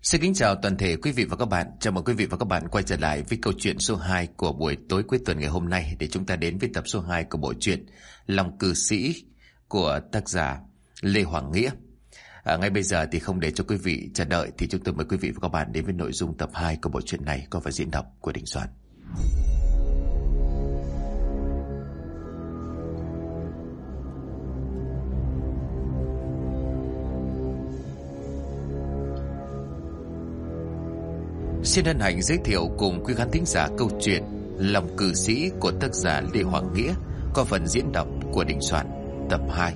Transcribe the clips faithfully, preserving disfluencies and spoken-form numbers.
Xin kính chào toàn thể quý vị và các bạn. Chào mừng quý vị và các bạn quay trở lại với câu chuyện số hai của buổi tối cuối tuần ngày hôm nay, để chúng ta đến với tập số hai của bộ truyện Lòng Cư Sĩ của tác giả Lê Hoàng Nghĩa. À, ngay bây giờ thì không để cho quý vị chờ đợi, thì chúng tôi mời quý vị và các bạn đến với nội dung tập hai của bộ truyện này có phần diễn đọc của Đình Soạn. Xin hân hạnh giới thiệu cùng quý khán thính giả câu chuyện Lòng Cư Sĩ của tác giả Lê Hoàng Nghĩa có phần diễn đọc của Đình Soạn, tập hai.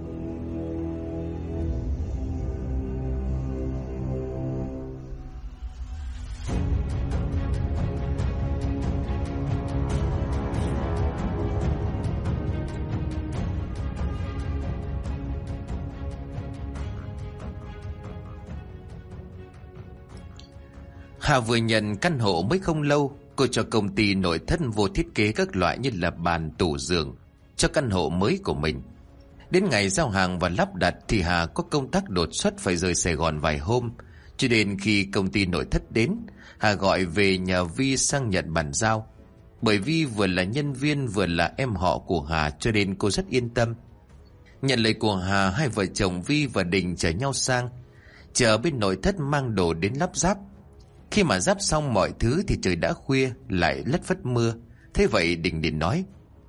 Hà vừa nhận căn hộ mới không lâu, cô cho công ty nội thất vô thiết kế các loại như là bàn, tủ, giường cho căn hộ mới của mình. Đến ngày giao hàng và lắp đặt thì Hà có công tác đột xuất phải rời Sài Gòn vài hôm. Cho đến khi công ty nội thất đến, Hà gọi về nhờ Vi sang nhận bàn giao. Bởi Vi vừa là nhân viên vừa là em họ của Hà, cho nên cô rất yên tâm. Nhận lời của Hà, hai vợ chồng Vi và Đình chở nhau sang, chờ bên nội thất mang đồ đến lắp ráp. Khi mà ráp xong mọi thứ thì trời đã khuya, lại lất phất mưa. Thế vậy Đình liền nói: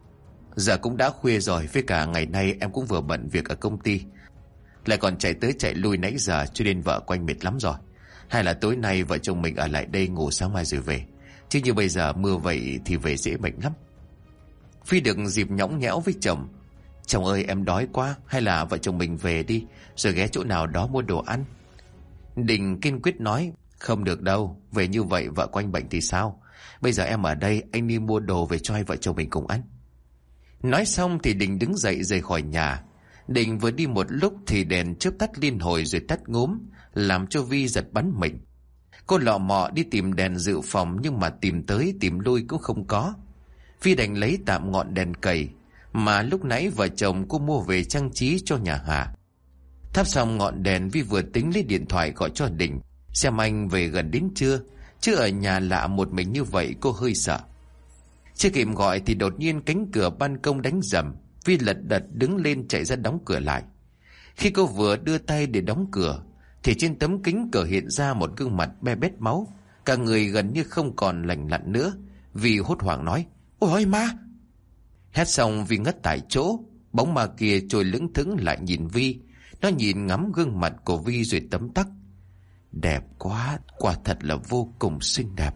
Giờ cũng đã khuya rồi, với cả ngày nay em cũng vừa bận việc ở công ty, lại còn chạy tới chạy lui nãy giờ, cho nên vợ quanh mệt lắm rồi. Hay là tối nay vợ chồng mình ở lại đây ngủ sáng mai rồi về, chứ như bây giờ mưa vậy thì về dễ bệnh lắm. Phi được dịp nhõng nhẽo với chồng: Chồng ơi, em đói quá, hay là vợ chồng mình về đi, rồi ghé chỗ nào đó mua đồ ăn. Đình kiên quyết nói: Không được đâu, về như vậy vợ quanh bệnh thì sao? Bây giờ em ở đây, anh đi mua đồ về cho hai vợ chồng mình cùng ăn. Nói xong thì Đình đứng dậy rời khỏi nhà. Đình vừa đi một lúc thì đèn chớp tắt liên hồi rồi tắt ngúm, làm cho Vi giật bắn mình. Cô lọ mọ đi tìm đèn dự phòng, nhưng mà tìm tới tìm lui cũng không có. Vi đành lấy tạm ngọn đèn cầy mà lúc nãy vợ chồng cô mua về trang trí cho nhà Hà. Thắp xong ngọn đèn, Vi vừa tính lấy điện thoại gọi cho Đình xem anh về gần đến chưa, chứ ở nhà lạ một mình như vậy cô hơi sợ. Chưa kịp gọi thì đột nhiên cánh cửa ban công đánh rầm. Vi lật đật đứng lên chạy ra đóng cửa lại. Khi cô vừa đưa tay để đóng cửa thì trên tấm kính cửa hiện ra một gương mặt be bét máu, cả người gần như không còn lành lặn nữa. Vi hốt hoảng nói: Ôi ma! Hét xong Vi ngất tại chỗ. Bóng ma kia trồi lững thững lại nhìn Vi. Nó nhìn ngắm gương mặt của Vi rồi tấm tắc: Đẹp quá, quả thật là vô cùng xinh đẹp.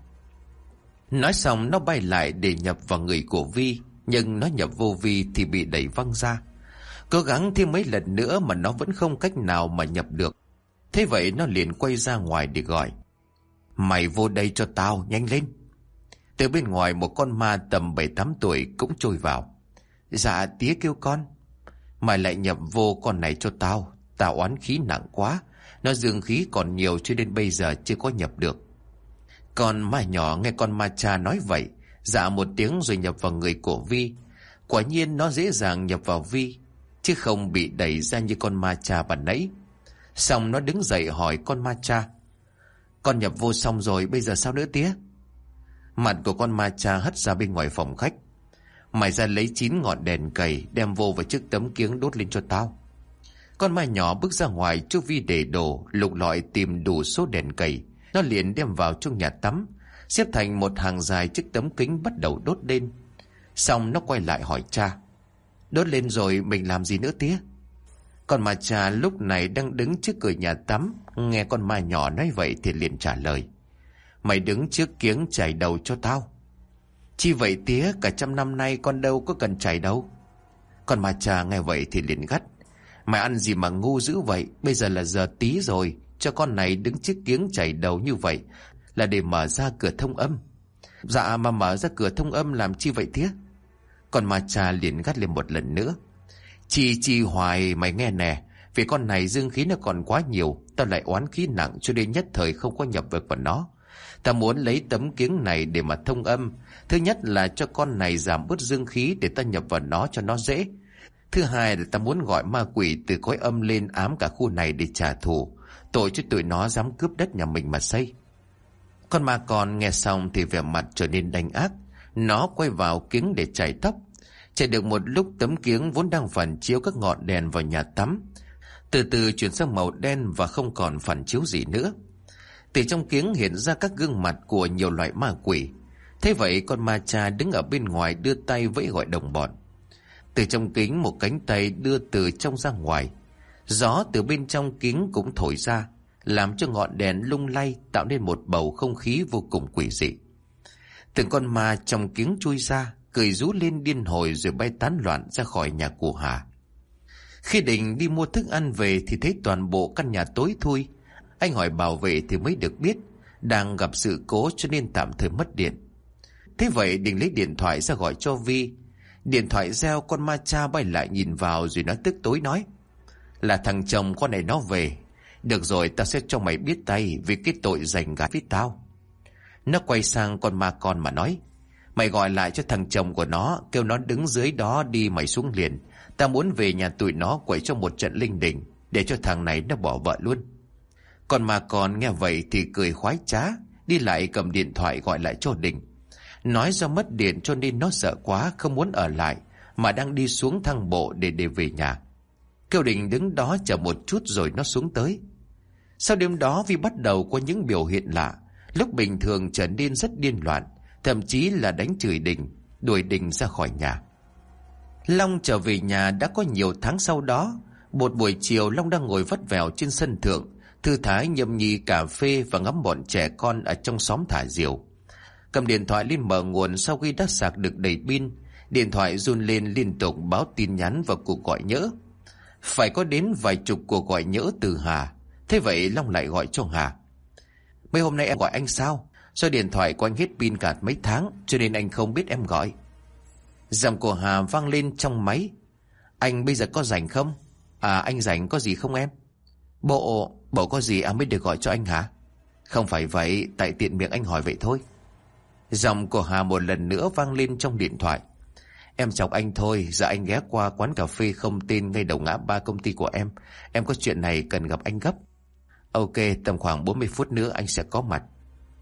Nói xong nó bay lại để nhập vào người của Vi, nhưng nó nhập vô Vi thì bị đẩy văng ra. Cố gắng thêm mấy lần nữa mà nó vẫn không cách nào mà nhập được. Thế vậy nó liền quay ra ngoài để gọi: Mày vô đây cho tao, nhanh lên. Từ bên ngoài một con ma tầm bảy tám tuổi cũng trôi vào. Dạ tía kêu con. Mày lại nhập vô con này cho tao, tao oán khí nặng quá. Nó dương khí còn nhiều cho nên bây giờ chưa có nhập được. Con ma nhỏ nghe con ma cha nói vậy, dạ một tiếng rồi nhập vào người của Vi. Quả nhiên nó dễ dàng nhập vào Vi, chứ không bị đẩy ra như con ma cha ban nãy. Xong nó đứng dậy hỏi con ma cha: Con nhập vô xong rồi, bây giờ sao nữa tía? Mặt của con ma cha hất ra bên ngoài phòng khách: Mày ra lấy chín ngọn đèn cầy, đem vô vào chiếc tấm kiếng đốt lên cho tao. Con ma nhỏ bước ra ngoài chỗ Vi để đồ, lục lọi tìm đủ số đèn cầy. Nó liền đem vào trong nhà tắm, xếp thành một hàng dài chiếc tấm kính bắt đầu đốt lên. Xong nó quay lại hỏi cha: Đốt lên rồi mình làm gì nữa tía? Con ma cha lúc này đang đứng trước cửa nhà tắm, nghe con ma nhỏ nói vậy thì liền trả lời: Mày đứng trước kiếng chảy đầu cho tao. Chi vậy tía, cả trăm năm nay con đâu có cần chảy đâu. Con ma cha nghe vậy thì liền gắt: Mày ăn gì mà ngu dữ vậy? Bây giờ là giờ tí rồi, cho con này đứng trước kiếng chảy đầu như vậy là để mở ra cửa thông âm. Dạ mà mở ra cửa thông âm làm chi vậy tía? Con ma cha liền gắt lên một lần nữa: Chi chi hoài, mày nghe nè, vì con này dương khí nó còn quá nhiều, tao lại oán khí nặng cho nên nhất thời không có nhập được vào nó. Ta muốn lấy tấm kiếng này để mà thông âm. Thứ nhất là cho con này giảm bớt dương khí để ta nhập vào nó cho nó dễ. Thứ hai là ta muốn gọi ma quỷ từ cõi âm lên ám cả khu này để trả thù. Tội cho tụi nó dám cướp đất nhà mình mà xây. Con ma con nghe xong thì vẻ mặt trở nên đanh ác. Nó quay vào kiếng để chải tóc. Chạy được một lúc, tấm kiếng vốn đang phản chiếu các ngọn đèn vào nhà tắm từ từ chuyển sang màu đen và không còn phản chiếu gì nữa. Từ trong kiếng hiện ra các gương mặt của nhiều loại ma quỷ. Thế vậy con ma cha đứng ở bên ngoài đưa tay vẫy gọi đồng bọn. Từ trong kính một cánh tay đưa từ trong ra ngoài. Gió từ bên trong kiếng cũng thổi ra, làm cho ngọn đèn lung lay, tạo nên một bầu không khí vô cùng quỷ dị. Từng con ma trong kiếng chui ra, cười rú lên điên hồi rồi bay tán loạn ra khỏi nhà của Hà. Khi định đi mua thức ăn về thì thấy toàn bộ căn nhà tối thui. Anh hỏi bảo vệ thì mới được biết đang gặp sự cố cho nên tạm thời mất điện. Thế vậy Định lấy điện thoại ra gọi cho Vi. Điện thoại reo, con ma cha bay lại nhìn vào rồi nó tức tối nói: là thằng chồng con này nó về. Được rồi, tao sẽ cho mày biết tay vì cái tội giành gái với tao. Nó quay sang con ma con mà nói: mày gọi lại cho thằng chồng của nó, kêu nó đứng dưới đó đi mày xuống liền. Tao muốn về nhà tụi nó quậy cho một trận linh đình, để cho thằng này nó bỏ vợ luôn. Con ma con nghe vậy thì cười khoái trá, đi lại cầm điện thoại gọi lại cho Định. Nói do mất điện cho nên nó sợ quá, không muốn ở lại, mà đang đi xuống thang bộ để để về nhà. Kêu Định đứng đó chờ một chút rồi nó xuống tới. Sau đêm đó Vi bắt đầu có những biểu hiện lạ, lúc bình thường trở nên rất điên loạn, thậm chí là đánh chửi Định, đuổi Định ra khỏi nhà. Long trở về nhà đã có nhiều tháng sau đó. Một buổi chiều, Long đang ngồi vắt vẻo trên sân thượng, thư thái nhâm nhi cà phê và ngắm bọn trẻ con ở trong xóm thả diều. Cầm điện thoại lên mở nguồn, sau khi đã sạc được đầy pin, điện thoại run lên liên tục báo tin nhắn và cuộc gọi nhỡ. Phải có đến vài chục cuộc gọi nhỡ từ Hà. Thế vậy Long lại gọi cho Hà: mấy hôm nay em gọi anh sao? Do điện thoại của anh hết pin cả mấy tháng, cho nên anh không biết em gọi. Giọng của Hà vang lên trong máy: anh bây giờ có rảnh không? À, anh rảnh, có gì không em? Bộ, bộ có gì em mới được gọi cho anh hả? Không phải vậy, tại tiện miệng anh hỏi vậy thôi. Giọng của Hà một lần nữa vang lên trong điện thoại: em chọc anh thôi, giờ anh ghé qua quán cà phê không tên ngay đầu ngã ba công ty của em. Em có chuyện này cần gặp anh gấp. Ok, tầm khoảng bốn mươi phút nữa anh sẽ có mặt.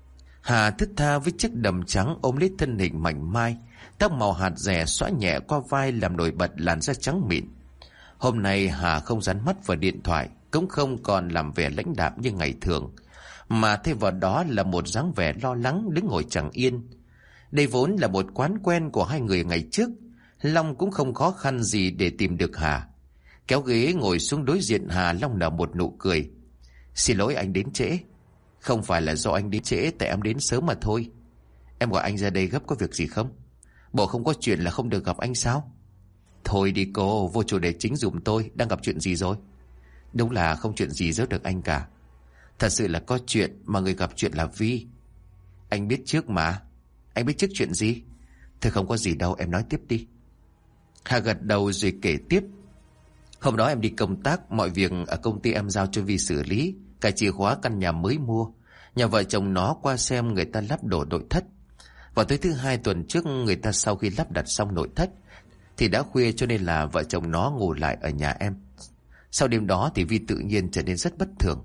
Hà thức tha với chiếc đầm trắng ôm lấy thân hình mảnh mai, tóc màu hạt rẻ xõa nhẹ qua vai làm nổi bật làn da trắng mịn. Hôm nay Hà không dán mắt vào điện thoại, cũng không còn làm vẻ lãnh đạm như ngày thường, mà thay vào đó là một dáng vẻ lo lắng đứng ngồi chẳng yên. Đây vốn là một quán quen của hai người ngày trước, Long cũng không khó khăn gì để tìm được Hà. Kéo ghế ngồi xuống đối diện Hà, Long nở một nụ cười: xin lỗi anh đến trễ. Không phải là do anh đến trễ, tại em đến sớm mà thôi. Em gọi anh ra đây gấp có việc gì không? Bộ không có chuyện là không được gặp anh sao? Thôi đi cô, vô chủ đề chính giùm tôi, đang gặp chuyện gì rồi? Đúng là không chuyện gì giấu được anh cả. Thật sự là có chuyện, mà người gặp chuyện là Vi. Anh biết trước mà. Anh biết trước chuyện gì? Thôi không có gì đâu, em nói tiếp đi. Hà gật đầu rồi kể tiếp. Hôm đó em đi công tác, mọi việc ở công ty em giao cho Vi xử lý, cả chìa khóa căn nhà mới mua. Nhà vợ chồng nó qua xem người ta lắp đổ nội thất. Vào tới thứ hai tuần trước, người ta sau khi lắp đặt xong nội thất thì đã khuya, cho nên là vợ chồng nó ngủ lại ở nhà em. Sau đêm đó thì Vi tự nhiên trở nên rất bất thường.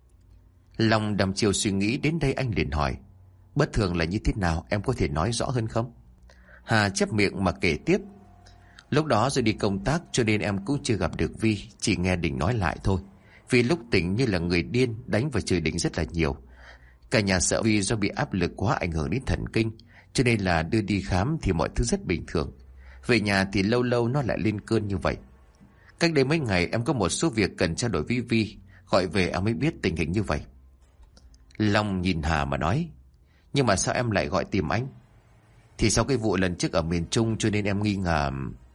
Long đăm chiều suy nghĩ đến đây, anh liền hỏi: bất thường là như thế nào, em có thể nói rõ hơn không? Hà chép miệng mà kể tiếp. Lúc đó rồi đi công tác cho nên em cũng chưa gặp được Vi, chỉ nghe Định nói lại thôi. Vì lúc tỉnh như là người điên, đánh và chửi Định rất là nhiều. Cả nhà sợ Vi do bị áp lực quá ảnh hưởng đến thần kinh, cho nên là đưa đi khám thì mọi thứ rất bình thường. Về nhà thì lâu lâu nó lại lên cơn như vậy. Cách đây mấy ngày em có một số việc cần trao đổi với Vi, gọi về em mới biết tình hình như vậy. Long nhìn Hà mà nói: nhưng mà sao em lại gọi tìm anh? Thì sau cái vụ lần trước ở miền Trung cho nên em nghi ngờ.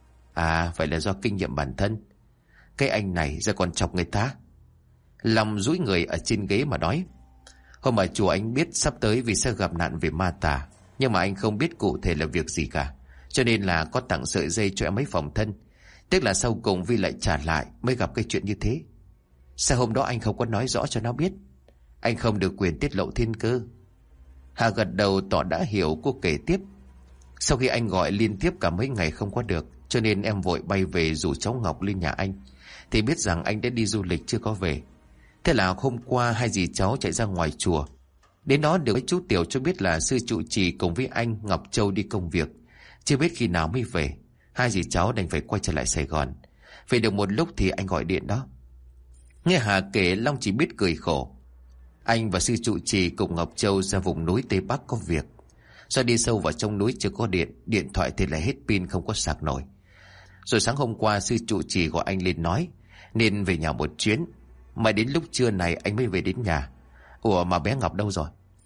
À, phải là do kinh nghiệm bản thân. Cái anh này giờ còn chọc người ta. Long dúi người ở trên ghế mà nói: hôm ở chùa anh biết sắp tới vì sẽ gặp nạn về ma tà, nhưng mà anh không biết cụ thể là việc gì cả, cho nên là có tặng sợi dây cho em ấy phòng thân. Tiếc là sau cùng Vi lại trả lại, mới gặp cái chuyện như thế. Sao hôm đó anh không có nói rõ cho nó biết? Anh không được quyền tiết lộ thiên cơ. Hà gật đầu tỏ đã hiểu. Cô kể tiếp: sau khi anh gọi liên tiếp cả mấy ngày không có được, cho nên em vội bay về rủ cháu Ngọc lên nhà anh, thì biết rằng anh đã đi du lịch chưa có về. Thế là hôm qua hai dì cháu chạy ra ngoài chùa. Đến đó được chú Tiểu cho biết là sư trụ trì cùng với anh Ngọc Châu đi công việc, chưa biết khi nào mới về. Hai dì cháu đành phải quay trở lại Sài Gòn. Về được một lúc thì anh gọi điện đó. Nghe Hà kể, Long chỉ biết cười khổ. Anh và sư trụ trì cùng Ngọc Châu ra vùng núi Tây Bắc có việc. Do đi sâu vào trong núi chưa có điện, điện thoại thì lại hết pin, không có sạc nổi. Rồi sáng hôm qua sư trụ trì gọi anh lên nói nên về nhà một chuyến. Mà đến lúc trưa này anh mới về đến nhà. Ủa mà bé Ngọc đâu rồi?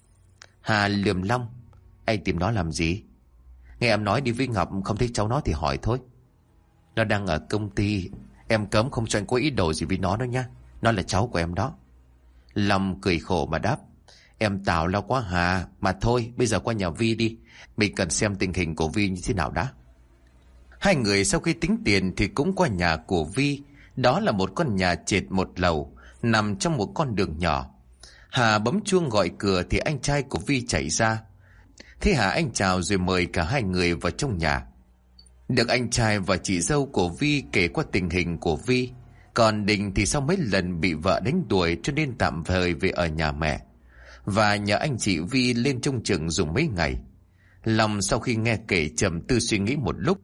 Hà lườm Long. Anh tìm nó làm gì? Nghe em nói đi với Ngọc, không thấy cháu nó thì hỏi thôi. Nó đang ở công ty. Em cấm không cho anh có ý đồ gì với nó đâu nha. Nó là cháu của em đó. Long cười khổ mà đáp. Em tào lao quá Hà. Mà thôi bây giờ qua nhà Vi đi. Mình cần xem tình hình của Vi như thế nào đã. Hai người sau khi tính tiền thì cũng qua nhà của Vi. Đó là một con nhà trệt một lầu, nằm trong một con đường nhỏ. Hà bấm chuông gọi cửa thì anh trai của Vi chạy ra. Thế Hà anh chào rồi mời cả hai người vào trong nhà. Được anh trai và chị dâu của Vi kể qua tình hình của Vi. Còn Đình thì sau mấy lần bị vợ đánh đuổi cho nên tạm thời về ở nhà mẹ, và nhờ anh chị Vi lên trông chừng dùng mấy ngày. Long sau khi nghe kể trầm tư suy nghĩ một lúc.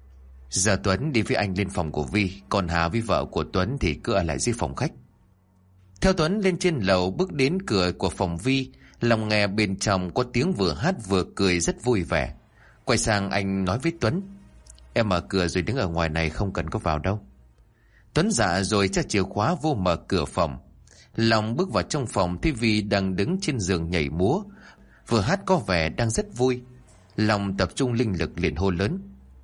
Giờ Tuấn đi với anh lên phòng của Vi, còn Hà với vợ của Tuấn thì cứ ở lại dưới phòng khách. Theo Tuấn lên trên lầu, bước đến cửa của phòng Vi, Long nghe bên trong có tiếng vừa hát vừa cười rất vui vẻ. Quay sang anh nói với Tuấn. Em mở cửa rồi đứng ở ngoài này, không cần có vào đâu. Tuấn dạ rồi cho chìa khóa vô mở cửa phòng. Long bước vào trong phòng thấy Vi đang đứng trên giường nhảy múa, vừa hát có vẻ đang rất vui. Long tập trung linh lực liền hô lớn.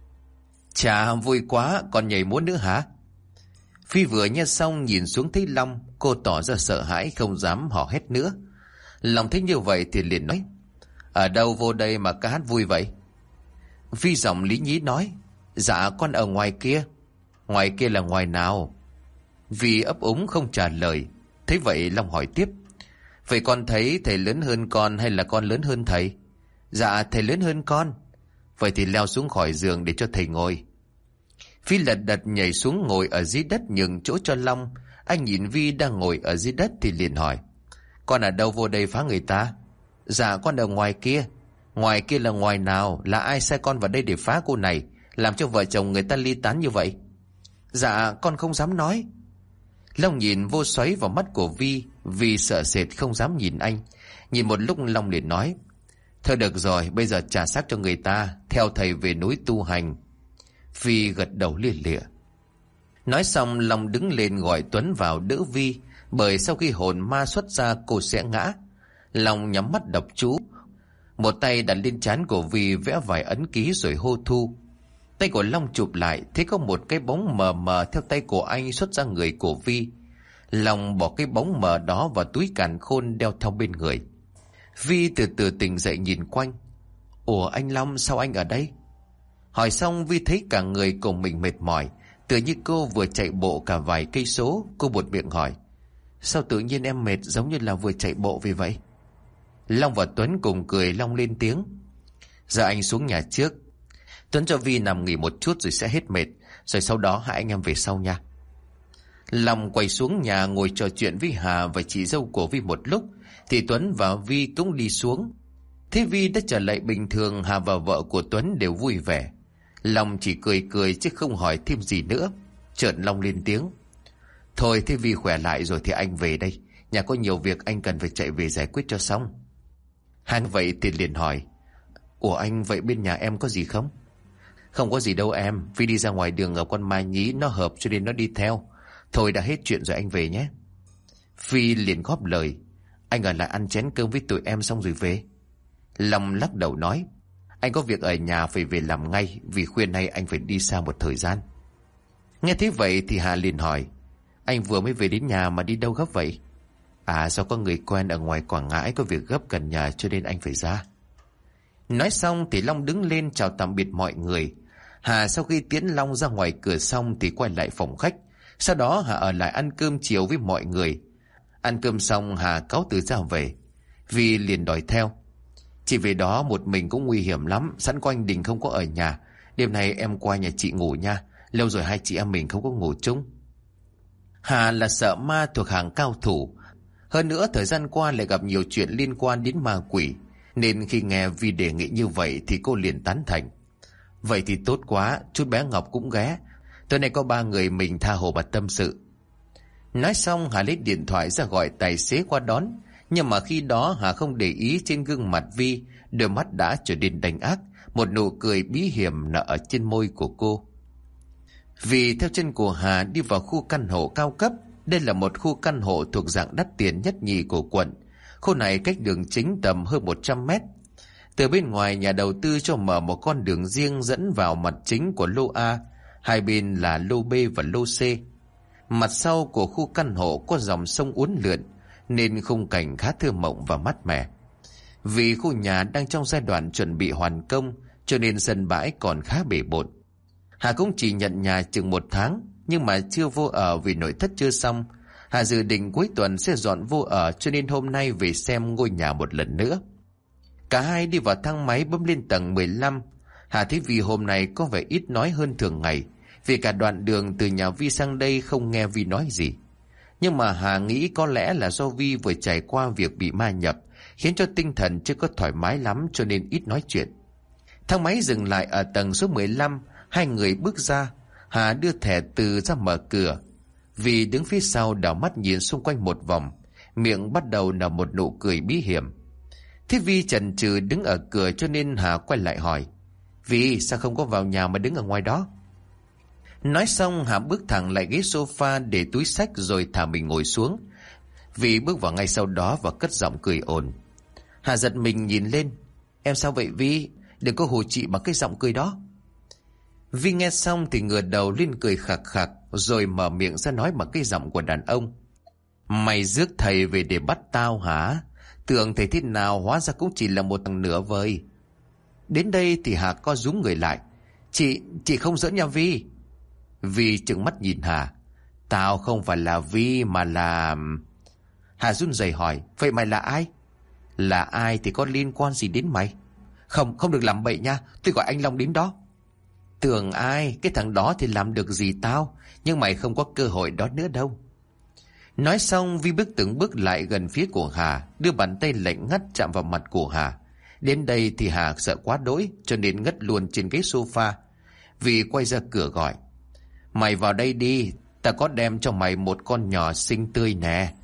Chà, vui quá, còn nhảy múa nữa hả? Phi vừa nghe xong nhìn xuống thấy Long, cô tỏ ra sợ hãi không dám hò hét nữa. Long thấy như vậy thì liền nói. Ở đâu vô đây mà ca hát vui vậy? Phi giọng lý nhí nói. Dạ con ở ngoài kia. Ngoài kia là ngoài nào? Vi ấp úng không trả lời. Thế vậy Long hỏi tiếp. Vậy con thấy thầy lớn hơn con hay là con lớn hơn thầy? Dạ thầy lớn hơn con. Vậy thì leo xuống khỏi giường để cho thầy ngồi. Phi lật đật nhảy xuống ngồi ở dưới đất nhường chỗ cho Long. Anh nhìn Vi đang ngồi ở dưới đất thì liền hỏi. Con ở đâu vô đây phá người ta? Dạ con ở ngoài kia. Ngoài kia là ngoài nào? Là ai sai con vào đây để phá cô này, làm cho vợ chồng người ta ly tán như vậy? Dạ con không dám nói. Long nhìn vô xoáy vào mắt của Vi. Vi sợ sệt không dám nhìn anh. Nhìn một lúc Long liền nói. Thôi được rồi, bây giờ trả xác cho người ta, theo thầy về núi tu hành. Vi gật đầu lia lịa. Nói xong Long đứng lên gọi Tuấn vào đỡ Vi, bởi sau khi hồn ma xuất ra cô sẽ ngã. Long nhắm mắt đọc chú, một tay đặt lên trán của Vi vẽ vài ấn ký rồi hô thu. Tay của Long chụp lại, thấy có một cái bóng mờ mờ theo tay của anh xuất ra người của Vi. Long bỏ cái bóng mờ đó vào túi càn khôn đeo theo bên người. Vi từ từ tỉnh dậy nhìn quanh. Ủa anh Long, sao anh ở đây? Hỏi xong Vi thấy cả người của mình mệt mỏi, tựa như cô vừa chạy bộ cả vài cây số. Cô buột miệng hỏi. Sao tự nhiên em mệt giống như là vừa chạy bộ vì vậy? Long và Tuấn cùng cười. Long lên tiếng. Giờ anh xuống nhà trước. Tuấn cho Vi nằm nghỉ một chút rồi sẽ hết mệt, rồi sau đó hai anh em về sau nha. Long quay xuống nhà ngồi trò chuyện với Hà và chị dâu của Vi một lúc, thì Tuấn và Vi cũng đi xuống. Thế Vi đã trở lại bình thường, Hà và vợ của Tuấn đều vui vẻ. Long chỉ cười cười chứ không hỏi thêm gì nữa. Chợt Long lên tiếng. Thôi thế Vi khỏe lại rồi thì anh về đây. Nhà có nhiều việc anh cần phải chạy về giải quyết cho xong. Hắn vậy thì liền hỏi. Ủa anh, vậy bên nhà em có gì không? Không có gì đâu em. Vi đi ra ngoài đường gặp con Mai Nhí, nó hợp cho nên nó đi theo. Thôi đã hết chuyện rồi anh về nhé. Vi liền góp lời. Anh ở lại ăn chén cơm với tụi em xong rồi về. Long lắc đầu nói. Anh có việc ở nhà phải về làm ngay, vì khuya nay anh phải đi xa một thời gian. Nghe thế vậy thì Hà liền hỏi. Anh vừa mới về đến nhà mà đi đâu gấp vậy? À do có người quen ở ngoài Quảng Ngãi có việc gấp cần nhà cho nên anh phải ra. Nói xong thì Long đứng lên chào tạm biệt mọi người. Hà sau khi tiễn Long ra ngoài cửa xong thì quay lại phòng khách. Sau đó Hà ở lại ăn cơm chiều với mọi người. Ăn cơm xong Hà cáo từ ra về. Vi liền đòi theo. Chị về đó một mình cũng nguy hiểm lắm. Sẵn có anh Đình không có ở nhà, đêm nay em qua nhà chị ngủ nha. Lâu rồi hai chị em mình không có ngủ chung. Hà là sợ ma thuộc hàng cao thủ. Hơn nữa thời gian qua lại gặp nhiều chuyện liên quan đến ma quỷ, nên khi nghe Vi đề nghị như vậy thì cô liền tán thành. Vậy thì tốt quá, chút bé Ngọc cũng ghé. Tối nay có ba người mình tha hồ mà tâm sự. Nói xong Hà lấy điện thoại ra gọi tài xế qua đón. Nhưng mà khi đó Hà không để ý trên gương mặt Vi, đôi mắt đã trở nên đanh ác, một nụ cười bí hiểm nở ở trên môi của cô. Vì theo chân của Hà đi vào khu căn hộ cao cấp. Đây là một khu căn hộ thuộc dạng đắt tiền nhất nhì của quận. Khu này cách đường chính tầm hơn một trăm mét. Từ bên ngoài nhà đầu tư cho mở một con đường riêng dẫn vào mặt chính của lô A. Hai bên là lô B và lô C. Mặt sau của khu căn hộ có dòng sông uốn lượn, nên khung cảnh khá thơ mộng và mát mẻ. Vì khu nhà đang trong giai đoạn chuẩn bị hoàn công, cho nên sân bãi còn khá bể bộn. Hà cũng chỉ nhận nhà chừng một tháng, nhưng mà chưa vô ở vì nội thất chưa xong. Hà dự định cuối tuần sẽ dọn vô ở, cho nên hôm nay về xem ngôi nhà một lần nữa. Cả hai đi vào thang máy bấm lên tầng mười lăm. Hà thấy Vi hôm nay có vẻ ít nói hơn thường ngày, vì cả đoạn đường từ nhà Vi sang đây không nghe Vi nói gì. Nhưng mà Hà nghĩ có lẽ là do Vi vừa trải qua việc bị ma nhập, khiến cho tinh thần chưa có thoải mái lắm, cho nên ít nói chuyện. Thang máy dừng lại ở tầng số mười lăm. Hai người bước ra. Hà đưa thẻ từ ra mở cửa. Vi đứng phía sau đảo mắt nhìn xung quanh một vòng, miệng bắt đầu nở một nụ cười bí hiểm. Thế Vi chần chừ đứng ở cửa, cho nên Hà quay lại hỏi: Vi, sao không có vào nhà mà đứng ở ngoài đó? Nói xong Hà bước thẳng lại ghế sofa để túi xách rồi thả mình ngồi xuống. Vi bước vào ngay sau đó và cất giọng cười ồn. Hà giật mình nhìn lên. Em sao vậy Vi? Đừng có hù chị bằng cái giọng cười đó. Vi nghe xong thì ngửa đầu lên cười khạc khạc, rồi mở miệng ra nói bằng cái giọng của đàn ông: Mày rước thầy về để bắt tao hả? Tưởng thầy thế nào, hóa ra cũng chỉ là một thằng nửa vời. Đến đây thì Hà co rúm người lại. Chị, chị không giỡn nha Vi. Vi trừng mắt nhìn Hà. Tao không phải là Vi mà là... Hà run rẩy hỏi: Vậy mày là ai? Là ai thì có liên quan gì đến mày? Không, không được làm bậy nha, tôi gọi anh Long đến đó. Tưởng ai, cái thằng đó thì làm được gì tao, nhưng mày không có cơ hội đó nữa đâu. Nói xong Vi bước từng bước lại gần phía của Hà, đưa bàn tay lạnh ngắt chạm vào mặt của Hà. Đến đây thì Hà sợ quá đỗi, cho nên ngất luôn trên ghế sofa. Vi quay ra cửa gọi: Mày vào đây đi, ta có đem cho mày một con nhỏ xinh tươi nè.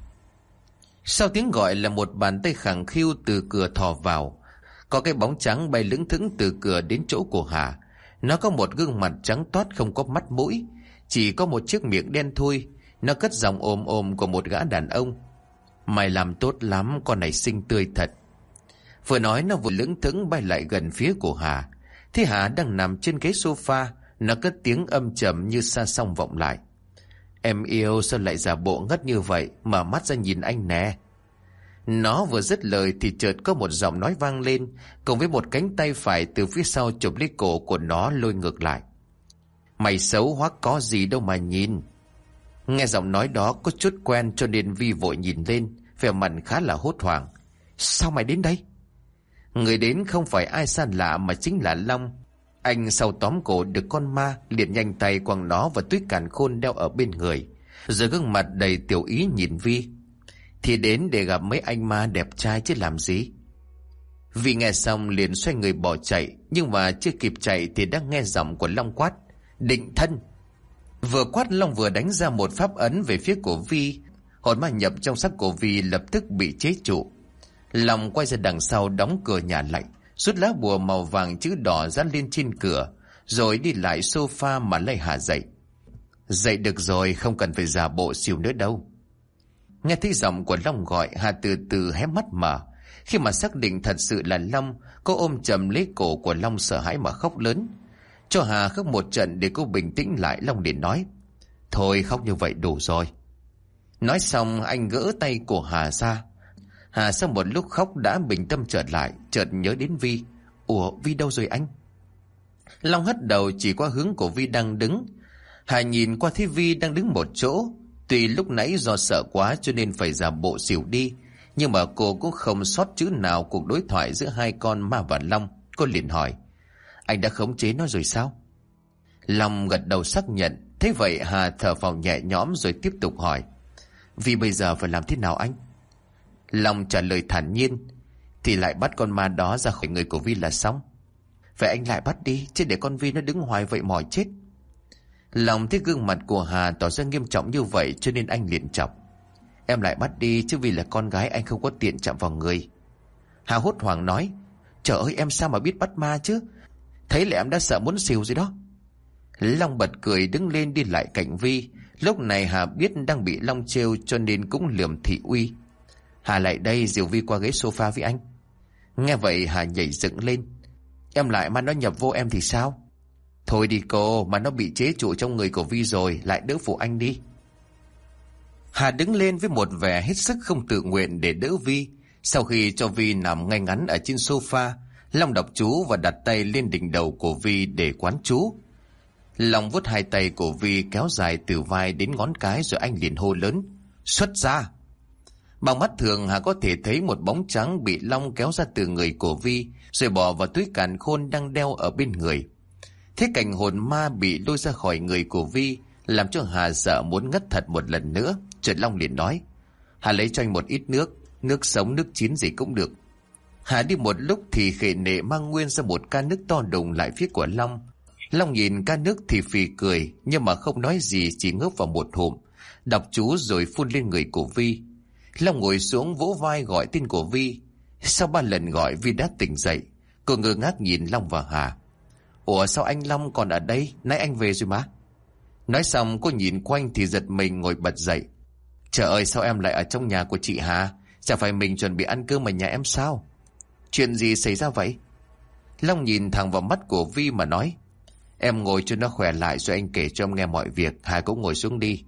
Sau tiếng gọi là một bàn tay khẳng khiu từ cửa thò vào. Có cái bóng trắng bay lững thững từ cửa đến chỗ của Hà. Nó có một gương mặt trắng toát không có mắt mũi, chỉ có một chiếc miệng đen thui. Nó cất giọng ồm ồm của một gã đàn ông: Mày làm tốt lắm, con này xinh tươi thật. Vừa nói nó vừa lững thững bay lại gần phía của Hà. Thế Hà đang nằm trên ghế sofa. Nó cất tiếng âm trầm như xa xăm vọng lại: Em yêu, sao lại giả bộ ngất như vậy? Mở mắt ra nhìn anh nè. Nó vừa dứt lời thì chợt có một giọng nói vang lên, cùng với một cánh tay phải từ phía sau chụp lấy cổ của nó lôi ngược lại: Mày xấu hoắc có gì đâu mà nhìn. Nghe giọng nói đó có chút quen, cho nên Vi vội nhìn lên, vẻ mặt khá là hốt hoảng. Sao mày đến đây? Người đến không phải ai xa lạ mà chính là Long. Anh sau tóm cổ được con ma, liền nhanh tay quăng nó vào túi càn khôn đeo ở bên người, rồi gương mặt đầy tiểu ý nhìn Vi. Thì đến để gặp mấy anh ma đẹp trai chứ làm gì. Vi nghe xong liền xoay người bỏ chạy, nhưng mà chưa kịp chạy thì đã nghe giọng của Long quát: Định thân! Vừa quát Long vừa đánh ra một pháp ấn về phía của Vi. Hồn ma nhập trong xác của Vi lập tức bị chế trụ. Long quay ra đằng sau đóng cửa nhà lại, rút lá bùa màu vàng chữ đỏ dán lên trên cửa, rồi đi lại sofa mà lấy Hà dậy. Dậy được rồi, không cần phải giả bộ xỉu nữa đâu. Nghe thấy giọng của Long gọi, Hà từ từ hé mắt mở. Khi mà xác định thật sự là Long, cô ôm chầm lấy cổ của Long sợ hãi mà khóc lớn. Cho Hà khóc một trận để cô bình tĩnh lại, Long liền nói: Thôi khóc như vậy đủ rồi. Nói xong anh gỡ tay của Hà ra. Hà sau một lúc khóc đã bình tâm trở lại, chợt nhớ đến Vi. Ủa, Vi đâu rồi anh? Long hất đầu chỉ qua hướng của Vi đang đứng. Hà nhìn qua thấy Vi đang đứng một chỗ. Tuy lúc nãy do sợ quá cho nên phải giả bộ xỉu đi, nhưng mà cô cũng không sót chữ nào cuộc đối thoại giữa hai con ma và Long. Cô liền hỏi: Anh đã khống chế nó rồi sao? Long gật đầu xác nhận. Thế vậy Hà thở phào nhẹ nhõm rồi tiếp tục hỏi: vì bây giờ phải làm thế nào anh? Long trả lời thản nhiên: thì lại bắt con ma đó ra khỏi người của Vi là xong. Vậy anh lại bắt đi, chứ để con Vi nó đứng hoài vậy mỏi chết. Long thấy gương mặt của Hà tỏ ra nghiêm trọng như vậy cho nên anh liền chọc: em lại bắt đi, chứ vì là con gái anh không có tiện chạm vào người. Hà hốt hoảng nói: trời ơi, em sao mà biết bắt ma chứ? Thấy là em đã sợ muốn xỉu rồi đó. Long bật cười đứng lên đi lại cạnh Vi. Lúc này Hà biết đang bị Long trêu cho nên cũng lườm thị uy: Hà lại đây, dìu Vi qua ghế sofa với anh. Nghe vậy Hà nhảy dựng lên: em lại mà nó nhập vô em thì sao? Thôi đi cô, mà nó bị chế trụ trong người của Vi rồi, lại đỡ phụ anh đi. Hà đứng lên với một vẻ hết sức không tự nguyện để đỡ Vi. Sau khi cho Vi nằm ngay ngắn ở trên sofa, Long đọc chú và đặt tay lên đỉnh đầu của Vi để quán chú. Long vuốt hai tay của Vi kéo dài từ vai đến ngón cái rồi anh liền hô lớn: xuất ra! Bằng mắt thường Hà có thể thấy một bóng trắng bị Long kéo ra từ người của Vi rồi bỏ vào túi càn khôn đang đeo ở bên người. Thế cảnh hồn ma bị lôi ra khỏi người của Vi làm cho Hà sợ muốn ngất thật một lần nữa. Chợt Long liền nói: Hà lấy cho anh một ít nước, nước sống nước chín gì cũng được. Hà đi một lúc thì khệ nệ mang nguyên ra một ca nước to đùng lại phía của Long. Long nhìn ca nước thì phì cười, nhưng mà không nói gì, chỉ ngớp vào một hụm, đọc chú rồi phun lên người của Vi. Long ngồi xuống vỗ vai gọi tên của Vi. Sau ba lần gọi, Vi đã tỉnh dậy. Cô ngơ ngác nhìn Long và Hà. Ủa, sao anh Long còn ở đây? Nãy anh về rồi mà. Nói xong cô nhìn quanh thì giật mình ngồi bật dậy. Trời ơi, sao em lại ở trong nhà của chị Hà? Chả phải mình chuẩn bị ăn cơm ở nhà em sao? Chuyện gì xảy ra vậy? Long nhìn thẳng vào mắt của Vi mà nói: em ngồi cho nó khỏe lại rồi anh kể cho em nghe mọi việc. Hà cũng ngồi xuống đi.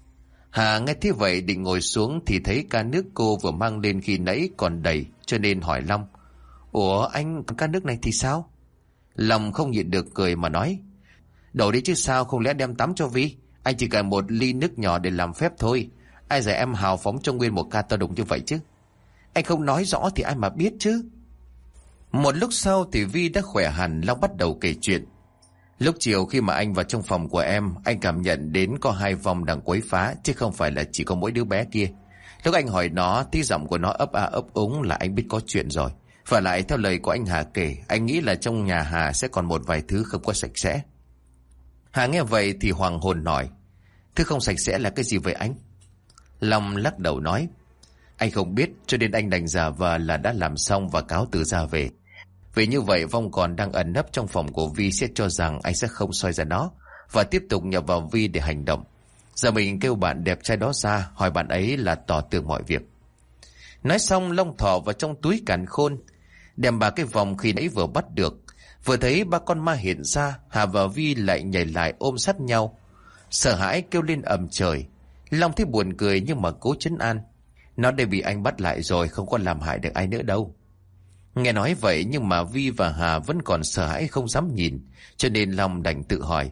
Hà nghe thế vậy định ngồi xuống thì thấy ca nước cô vừa mang lên khi nãy còn đầy, cho nên hỏi Long: ủa anh, ca nước này thì sao? Long không nhịn được cười mà nói: đổ đi chứ sao, không lẽ đem tắm cho Vi? Anh chỉ cần một ly nước nhỏ để làm phép thôi. Ai dạy em hào phóng cho nguyên một ca to đùng như vậy chứ? Anh không nói rõ thì ai mà biết chứ. Một lúc sau thì Vi đã khỏe hẳn. Long bắt đầu kể chuyện. Lúc chiều khi mà anh vào trong phòng của em, anh cảm nhận đến có hai vong đang quấy phá, chứ không phải là chỉ có mỗi đứa bé kia. Lúc anh hỏi nó, tí giọng của nó ấp a ấp úng là anh biết có chuyện rồi. Và lại theo lời của anh Hà kể, anh nghĩ là trong nhà Hà sẽ còn một vài thứ không có sạch sẽ. Hà nghe vậy thì hoàng hồn hỏi: thứ không sạch sẽ là cái gì vậy anh? Long lắc đầu nói: anh không biết, cho nên anh đành giả vờ là đã làm xong và cáo từ ra về. Vì như vậy vong còn đang ẩn nấp trong phòng của Vi sẽ cho rằng anh sẽ không soi ra nó và tiếp tục nhập vào Vi để hành động. Giờ mình kêu bạn đẹp trai đó ra, hỏi bạn ấy là tỏ tường mọi việc. Nói xong Long thò vào trong túi càn khôn, đem ba cái vòng khi nãy vừa bắt được. Vừa thấy ba con ma hiện ra, Hà và Vi lại nhảy lại ôm sát nhau, sợ hãi kêu lên ầm trời. Long thấy buồn cười nhưng mà cố trấn an: nó đã bị anh bắt lại rồi, không có làm hại được ai nữa đâu. Nghe nói vậy nhưng mà Vi và Hà vẫn còn sợ hãi không dám nhìn, cho nên Long đành tự hỏi: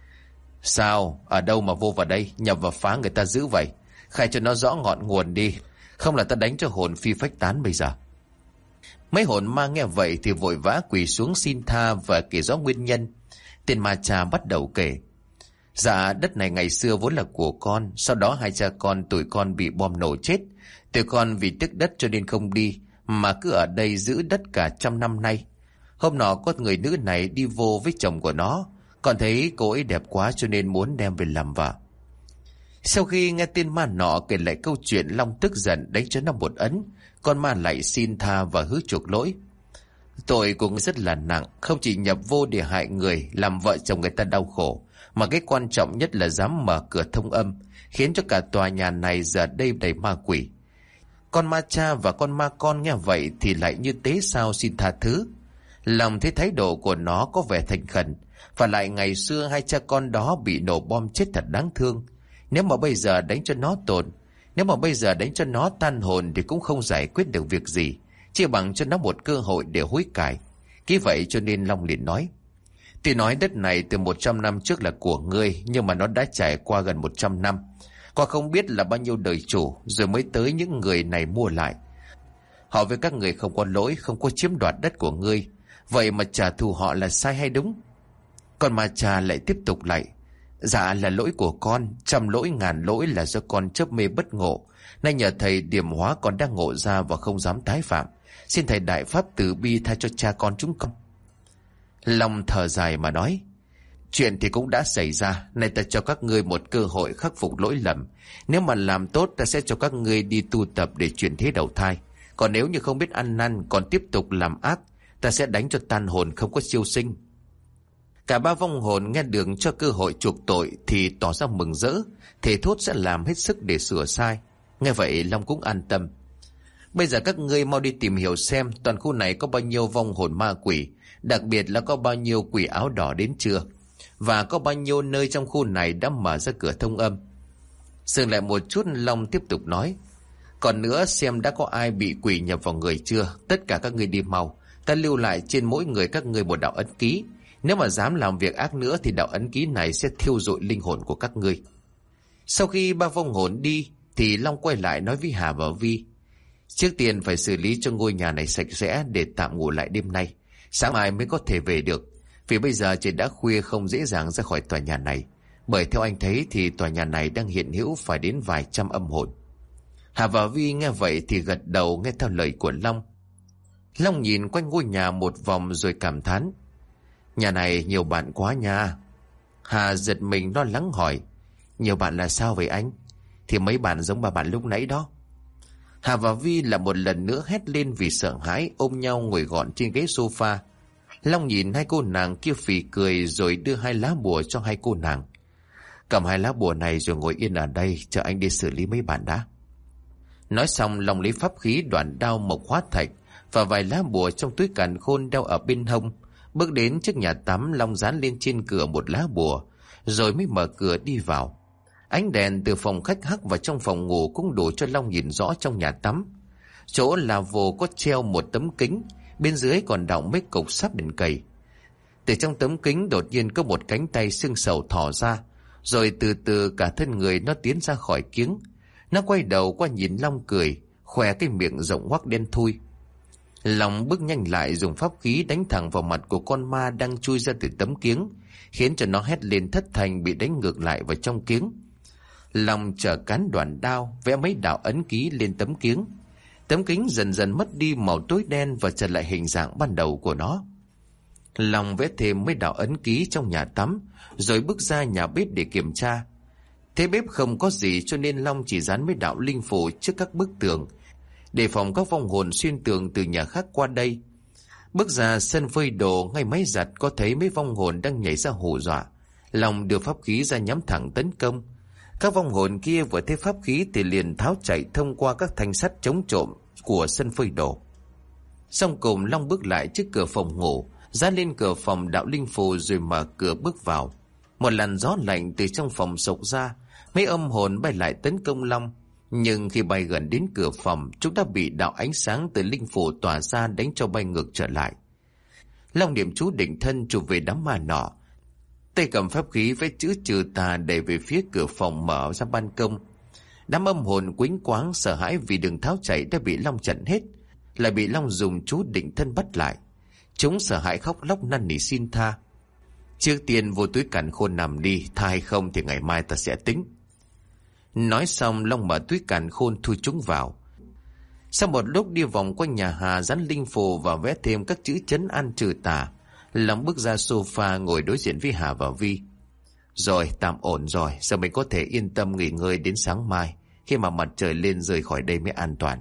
sao, ở đâu mà vô vào đây, nhập vào phá người ta giữ vậy? Khai cho nó rõ ngọn nguồn đi, không là ta đánh cho hồn phi phách tán bây giờ. Mấy hồn ma nghe vậy thì vội vã quỳ xuống xin tha và kể rõ nguyên nhân. Tên ma cha bắt đầu kể: dạ, đất này ngày xưa vốn là của con, sau đó hai cha con tụi con bị bom nổ chết. Tụi con vì tức đất cho nên không đi, mà cứ ở đây giữ đất cả trăm năm nay. Hôm nọ có người nữ này đi vô với chồng của nó, còn thấy cô ấy đẹp quá cho nên muốn đem về làm vợ. Sau khi nghe tên ma nọ kể lại câu chuyện, Long tức giận đánh cho nó một ấn. Con ma lại xin tha và hứa chuộc lỗi. Tội cũng rất là nặng, không chỉ nhập vô để hại người, làm vợ chồng người ta đau khổ, mà cái quan trọng nhất là dám mở cửa thông âm, khiến cho cả tòa nhà này giờ đây đầy ma quỷ. Con ma cha và con ma con nghe vậy thì lại như tế sao xin tha thứ. Lòng thấy thái độ của nó có vẻ thành khẩn, và lại ngày xưa hai cha con đó bị nổ bom chết thật đáng thương. Nếu mà bây giờ đánh cho nó tổn, nếu mà bây giờ đánh cho nó tan hồn thì cũng không giải quyết được việc gì, chỉ bằng cho nó một cơ hội để hối cải. Vì vậy cho nên Long liền nói: tuy nói đất này từ một trăm năm trước là của ngươi, nhưng mà nó đã trải qua gần một trăm năm, qua không biết là bao nhiêu đời chủ, rồi mới tới những người này mua lại. Họ với các người không có lỗi, không có chiếm đoạt đất của ngươi, vậy mà trả thù họ là sai hay đúng? Còn mà cha lại tiếp tục lạy: Dạ là lỗi của con, trăm lỗi ngàn lỗi là do con chớp mê bất ngộ. Nay nhờ thầy điểm hóa con đang ngộ ra và không dám tái phạm. Xin thầy đại pháp từ bi tha cho cha con chúng con. Long thở dài mà nói: Chuyện thì cũng đã xảy ra, nay ta cho các ngươi một cơ hội khắc phục lỗi lầm. Nếu mà làm tốt, ta sẽ cho các ngươi đi tu tập để chuyển thế đầu thai. Còn nếu như không biết ăn năn, còn tiếp tục làm ác, ta sẽ đánh cho tan hồn không có siêu sinh. Cả ba vong hồn nghe được cho cơ hội chuộc tội thì tỏ ra mừng rỡ, thề thốt sẽ làm hết sức để sửa sai. Nghe vậy Long cũng an tâm. Bây giờ các ngươi mau đi tìm hiểu xem toàn khu này có bao nhiêu vong hồn ma quỷ, đặc biệt là có bao nhiêu quỷ áo đỏ đến chưa, và có bao nhiêu nơi trong khu này đã mở ra cửa thông âm. Dừng lại một chút, Long tiếp tục nói: Còn nữa, xem đã có ai bị quỷ nhập vào người chưa. Tất cả các ngươi đi mau, ta lưu lại trên mỗi người các ngươi một đạo ấn ký. Nếu mà dám làm việc ác nữa thì đạo ấn ký này sẽ thiêu rụi linh hồn của các ngươi. Sau khi ba vong hồn đi thì Long quay lại nói với Hà và Vi: Trước tiên phải xử lý cho ngôi nhà này sạch sẽ để tạm ngủ lại đêm nay. Sáng mai mới có thể về được, vì bây giờ trời đã khuya, không dễ dàng ra khỏi tòa nhà này. Bởi theo anh thấy thì tòa nhà này đang hiện hữu phải đến vài trăm âm hồn. Hà và Vi nghe vậy thì gật đầu nghe theo lời của Long. Long nhìn quanh ngôi nhà một vòng rồi cảm thán: Nhà này nhiều bạn quá nha. Hà giật mình lo lắng hỏi: Nhiều bạn là sao vậy anh? Thì mấy bạn giống ba bạn lúc nãy đó. Hà và Vi là một lần nữa hét lên vì sợ hãi, ôm nhau ngồi gọn trên ghế sofa. Long nhìn hai cô nàng kia phì cười rồi đưa hai lá bùa cho hai cô nàng. Cầm hai lá bùa này rồi ngồi yên ở đây, chờ anh đi xử lý mấy bạn đã. Nói xong, Long lấy pháp khí đoạn đao mộc hóa thạch và vài lá bùa trong túi càn khôn đeo ở bên hông. Bước đến trước nhà tắm, Long dán lên trên cửa một lá bùa, rồi mới mở cửa đi vào. Ánh đèn từ phòng khách hắt vào trong phòng ngủ cũng đủ cho Long nhìn rõ trong nhà tắm. Chỗ là vô có treo một tấm kính, bên dưới còn đọng mấy cục sáp đèn cầy. Từ trong tấm kính đột nhiên có một cánh tay xương sầu thò ra, rồi từ từ cả thân người nó tiến ra khỏi kiếng. Nó quay đầu qua nhìn Long cười, khoe cái miệng rộng hoắc đen thui. Long bước nhanh lại, dùng pháp khí đánh thẳng vào mặt của con ma đang chui ra từ tấm kiếng, khiến cho nó hét lên thất thanh, bị đánh ngược lại vào trong kiếng. Long trở cán đoạn đao, vẽ mấy đạo ấn ký lên tấm kiếng. Tấm kính dần dần mất đi màu tối đen và trở lại hình dạng ban đầu của nó. Long vẽ thêm mấy đạo ấn ký trong nhà tắm, rồi bước ra nhà bếp để kiểm tra. Thế bếp không có gì cho nên Long chỉ dán mấy đạo linh phù trước các bức tường, để phòng các vong hồn xuyên tường từ nhà khác qua đây. Bước ra sân phơi đồ, ngay máy giặt có thấy mấy vong hồn đang nhảy ra hù dọa. Long đưa pháp khí ra nhắm thẳng tấn công. Các vong hồn kia vừa thấy pháp khí thì liền tháo chạy thông qua các thanh sắt chống trộm của sân phơi đồ. Xong cùng Long bước lại trước cửa phòng ngủ, dán lên cửa phòng đạo linh phù rồi mở cửa bước vào. Một làn gió lạnh từ trong phòng sộc ra, mấy âm hồn bay lại tấn công Long. Nhưng khi bay gần đến cửa phòng, chúng đã bị đạo ánh sáng từ linh phù tỏa ra đánh cho bay ngược trở lại. Long niệm chú định thân chụp về đám ma nọ, tay cầm pháp khí với chữ trừ tà đẩy về phía cửa phòng mở ra ban công. Đám âm hồn quĩnh quáng sợ hãi vì đường tháo chạy đã bị Long chặn hết, lại bị Long dùng chú định thân bắt lại. Chúng sợ hãi khóc lóc năn nỉ xin tha. Trước tiên vô túi càn khôn nằm đi, tha hay không thì ngày mai ta sẽ tính. Nói xong, Long mở túi càn khôn thu chúng vào. Sau một lúc đi vòng quanh nhà Hà dán linh phù và vẽ thêm các chữ trấn an trừ tà, Long bước ra sofa ngồi đối diện với Hà và Vi. Rồi, tạm ổn rồi, giờ mình có thể yên tâm nghỉ ngơi đến sáng mai, khi mà mặt trời lên rời khỏi đây mới an toàn.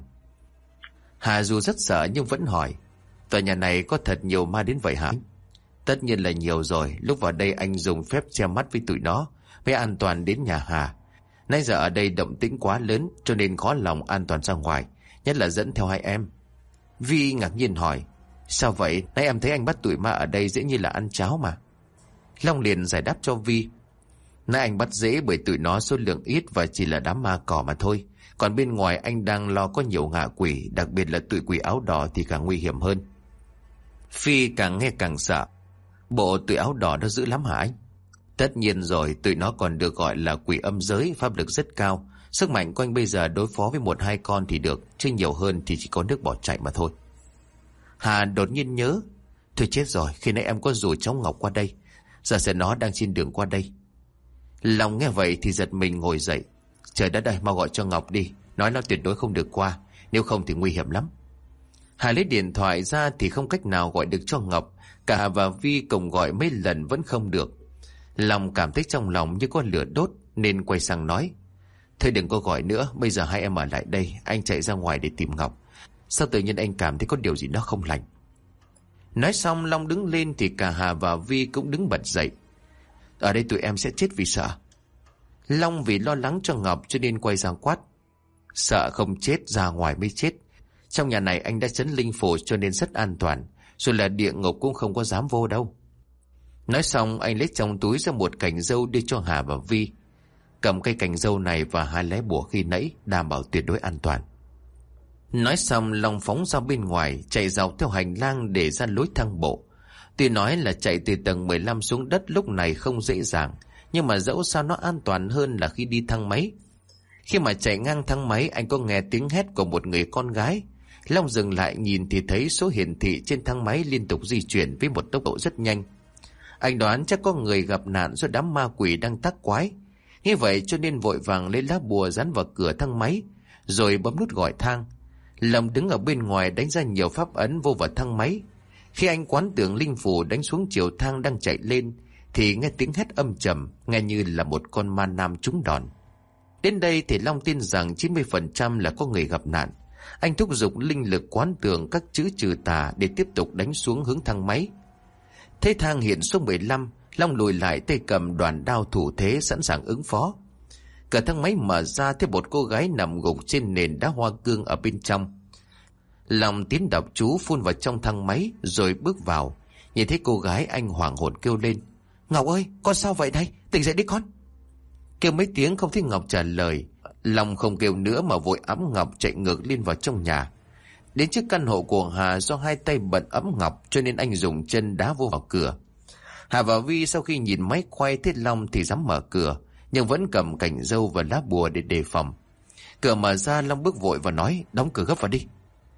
Hà dù rất sợ nhưng vẫn hỏi: Tòa nhà này có thật nhiều ma đến vậy hả? Tất nhiên là nhiều rồi, lúc vào đây anh dùng phép che mắt với tụi nó mới an toàn đến nhà Hà. Nãy giờ ở đây động tĩnh quá lớn cho nên khó lòng an toàn ra ngoài, nhất là dẫn theo hai em. Vi ngạc nhiên hỏi: Sao vậy? Nãy em thấy anh bắt tụi ma ở đây dễ như là ăn cháo mà. Long liền giải đáp cho Vi: Nãy anh bắt dễ bởi tụi nó số lượng ít và chỉ là đám ma cỏ mà thôi. Còn bên ngoài anh đang lo có nhiều ngạ quỷ, đặc biệt là tụi quỷ áo đỏ thì càng nguy hiểm hơn. Phi càng nghe càng sợ: Bộ tụi áo đỏ nó dữ lắm hả anh? Tất nhiên rồi, tụi nó còn được gọi là quỷ âm giới, pháp lực rất cao. Sức mạnh của anh bây giờ đối phó với một hai con thì được, chứ nhiều hơn thì chỉ có nước bỏ chạy mà thôi. Hà đột nhiên nhớ: Thôi chết rồi, khi nãy em có rủ cháu Ngọc qua đây, Giả sử nó đang trên đường qua đây. Long nghe vậy thì giật mình ngồi dậy. Trời đất ơi, mau gọi cho Ngọc đi. Nói nó tuyệt đối không được qua, nếu không thì nguy hiểm lắm. Hà lấy điện thoại ra thì không cách nào gọi được cho Ngọc. Cả Hà và Vi cùng gọi mấy lần vẫn không được. Long cảm thấy trong lòng như có lửa đốt nên quay sang nói: Thôi đừng có gọi nữa, bây giờ hai em ở lại đây, anh chạy ra ngoài để tìm Ngọc. Sao tự nhiên anh cảm thấy có điều gì đó không lành? Nói xong Long đứng lên thì cả Hà và Vi cũng đứng bật dậy. Ở đây tụi em sẽ chết vì sợ. Long vì lo lắng cho Ngọc cho nên quay sang quát: Sợ không chết, ra ngoài mới chết. Trong nhà này anh đã trấn linh phù cho nên rất an toàn, rồi là địa ngục cũng không có dám vô đâu. Nói xong anh lấy trong túi ra một cành dâu đưa cho Hà và Vi. Cầm cây cành dâu này và hai lá bùa khi nãy, đảm bảo tuyệt đối an toàn. Nói xong Long phóng ra bên ngoài, chạy dọc theo hành lang để ra lối thang bộ. Tuy nói là chạy từ tầng mười lăm xuống đất lúc này không dễ dàng, nhưng mà dẫu sao nó an toàn hơn là khi đi thang máy. Khi mà chạy ngang thang máy, anh có nghe tiếng hét của một người con gái. Long dừng lại nhìn thì thấy số hiển thị trên thang máy liên tục di chuyển với một tốc độ rất nhanh. Anh đoán chắc có người gặp nạn do đám ma quỷ đang tác quái. Như vậy cho nên vội vàng lấy lá bùa dán vào cửa thang máy, rồi bấm nút gọi thang. Long đứng ở bên ngoài đánh ra nhiều pháp ấn vô vào thang máy. Khi anh quán tưởng linh phù đánh xuống chiều thang đang chạy lên thì nghe tiếng hét âm trầm, nghe như là một con ma nam trúng đòn. Đến đây thì Long tin rằng chín mươi phần trăm là có người gặp nạn. Anh thúc giục linh lực quán tưởng các chữ trừ tà để tiếp tục đánh xuống hướng thang máy. Thấy thang hiện số mười lăm, Long lùi lại tay cầm đoàn đao thủ thế sẵn sàng ứng phó. Cửa thang máy mở ra thấy một cô gái nằm gục trên nền đá hoa cương ở bên trong. Long tiến đọc chú phun vào trong thang máy rồi bước vào. Nhìn thấy cô gái anh hoảng hồn kêu lên: Ngọc ơi, con sao vậy đây? Tỉnh dậy đi con. Kêu mấy tiếng không thấy Ngọc trả lời. Long không kêu nữa mà vội ẵm Ngọc chạy ngược lên vào trong nhà. Đến trước căn hộ của Hà, do hai tay bận ẵm Ngọc cho nên anh dùng chân đá vô vào cửa. Hà và Vi sau khi nhìn máy quay thấy Long thì dám mở cửa, nhưng vẫn cầm cành dâu và lá bùa để đề phòng. Cửa mở ra, Long bước vội và nói: Đóng cửa gấp vào đi.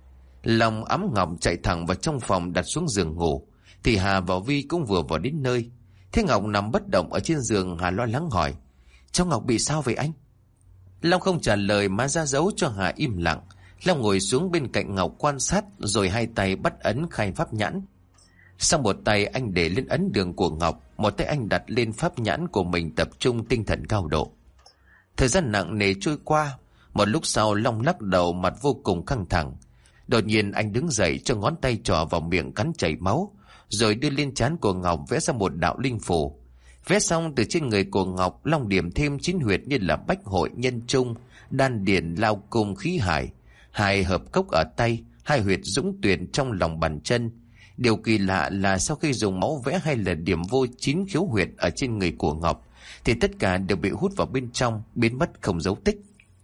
Long ẵm Ngọc chạy thẳng vào trong phòng đặt xuống giường ngủ. Thì Hà và Vi cũng vừa vào đến nơi. Thấy Ngọc nằm bất động ở trên giường, Hà lo lắng hỏi: Cháu Ngọc bị sao vậy anh? Long không trả lời mà ra dấu cho Hà im lặng. Long ngồi xuống bên cạnh Ngọc quan sát, rồi hai tay bắt ấn khai pháp nhãn. Sau một tay anh để lên ấn đường của Ngọc, một tay anh đặt lên pháp nhãn của mình, tập trung tinh thần cao độ. Thời gian nặng nề trôi qua. Một lúc sau Long lắc đầu, mặt vô cùng căng thẳng. Đột nhiên anh đứng dậy, cho ngón tay trỏ vào miệng cắn chảy máu, rồi đưa lên trán của Ngọc vẽ ra một đạo linh phù. Vẽ xong, từ trên người của Ngọc, Long điểm thêm chín huyệt như là bách hội, nhân trung, đan điền, lao cung, khí hải, hai hợp cốc ở tay, hai huyệt dũng tuyển trong lòng bàn chân. Điều kỳ lạ là sau khi dùng máu vẽ hay là điểm vô chín khiếu huyệt ở trên người của Ngọc thì tất cả đều bị hút vào bên trong, biến mất không dấu tích.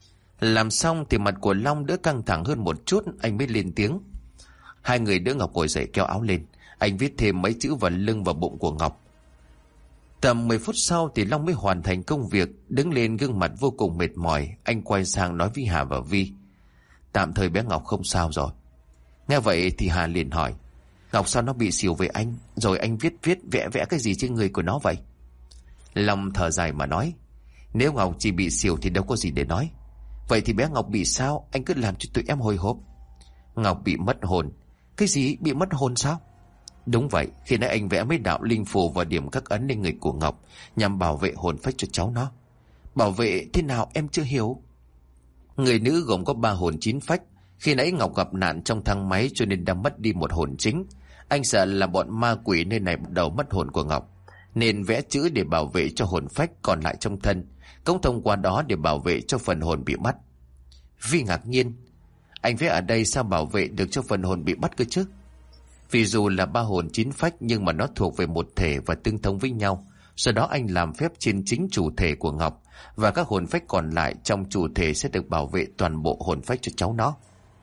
Làm xong thì mặt của Long đỡ căng thẳng hơn một chút, anh mới lên tiếng. Hai người đỡ Ngọc ngồi dậy, kéo áo lên. Anh viết thêm mấy chữ vào lưng và bụng của Ngọc. Tầm mười phút sau thì Long mới hoàn thành công việc. Đứng lên gương mặt vô cùng mệt mỏi, anh quay sang nói với Hà và Vi: Tạm thời bé Ngọc không sao rồi. Nghe vậy thì Hà liền hỏi: Ngọc sao nó bị xỉu về anh? Rồi anh viết viết vẽ vẽ cái gì trên người của nó vậy? Long thở dài mà nói: Nếu Ngọc chỉ bị xỉu thì đâu có gì để nói. Vậy thì bé Ngọc bị sao? Anh cứ làm cho tụi em hồi hộp. Ngọc bị mất hồn. Cái gì? Bị mất hồn sao? Đúng vậy, khi nãy anh vẽ mấy đạo linh phù và điểm các ấn lên người của Ngọc nhằm bảo vệ hồn phách cho cháu nó. Bảo vệ thế nào em chưa hiểu. Người nữ gồm có ba hồn chín phách. Khi nãy Ngọc gặp nạn trong thang máy cho nên đã mất đi một hồn chính. Anh sợ là bọn ma quỷ nơi này bắt đầu mất hồn của Ngọc, nên vẽ chữ để bảo vệ cho hồn phách còn lại trong thân, cũng thông qua đó để bảo vệ cho phần hồn bị mất. Vi ngạc nhiên: Anh vẽ ở đây sao bảo vệ được cho phần hồn bị bắt cơ chứ? Vì dù là ba hồn chín phách nhưng mà nó thuộc về một thể và tương thông với nhau. Sau đó anh làm phép trên chính chủ thể của Ngọc, và các hồn phách còn lại trong chủ thể sẽ được bảo vệ toàn bộ hồn phách cho cháu nó.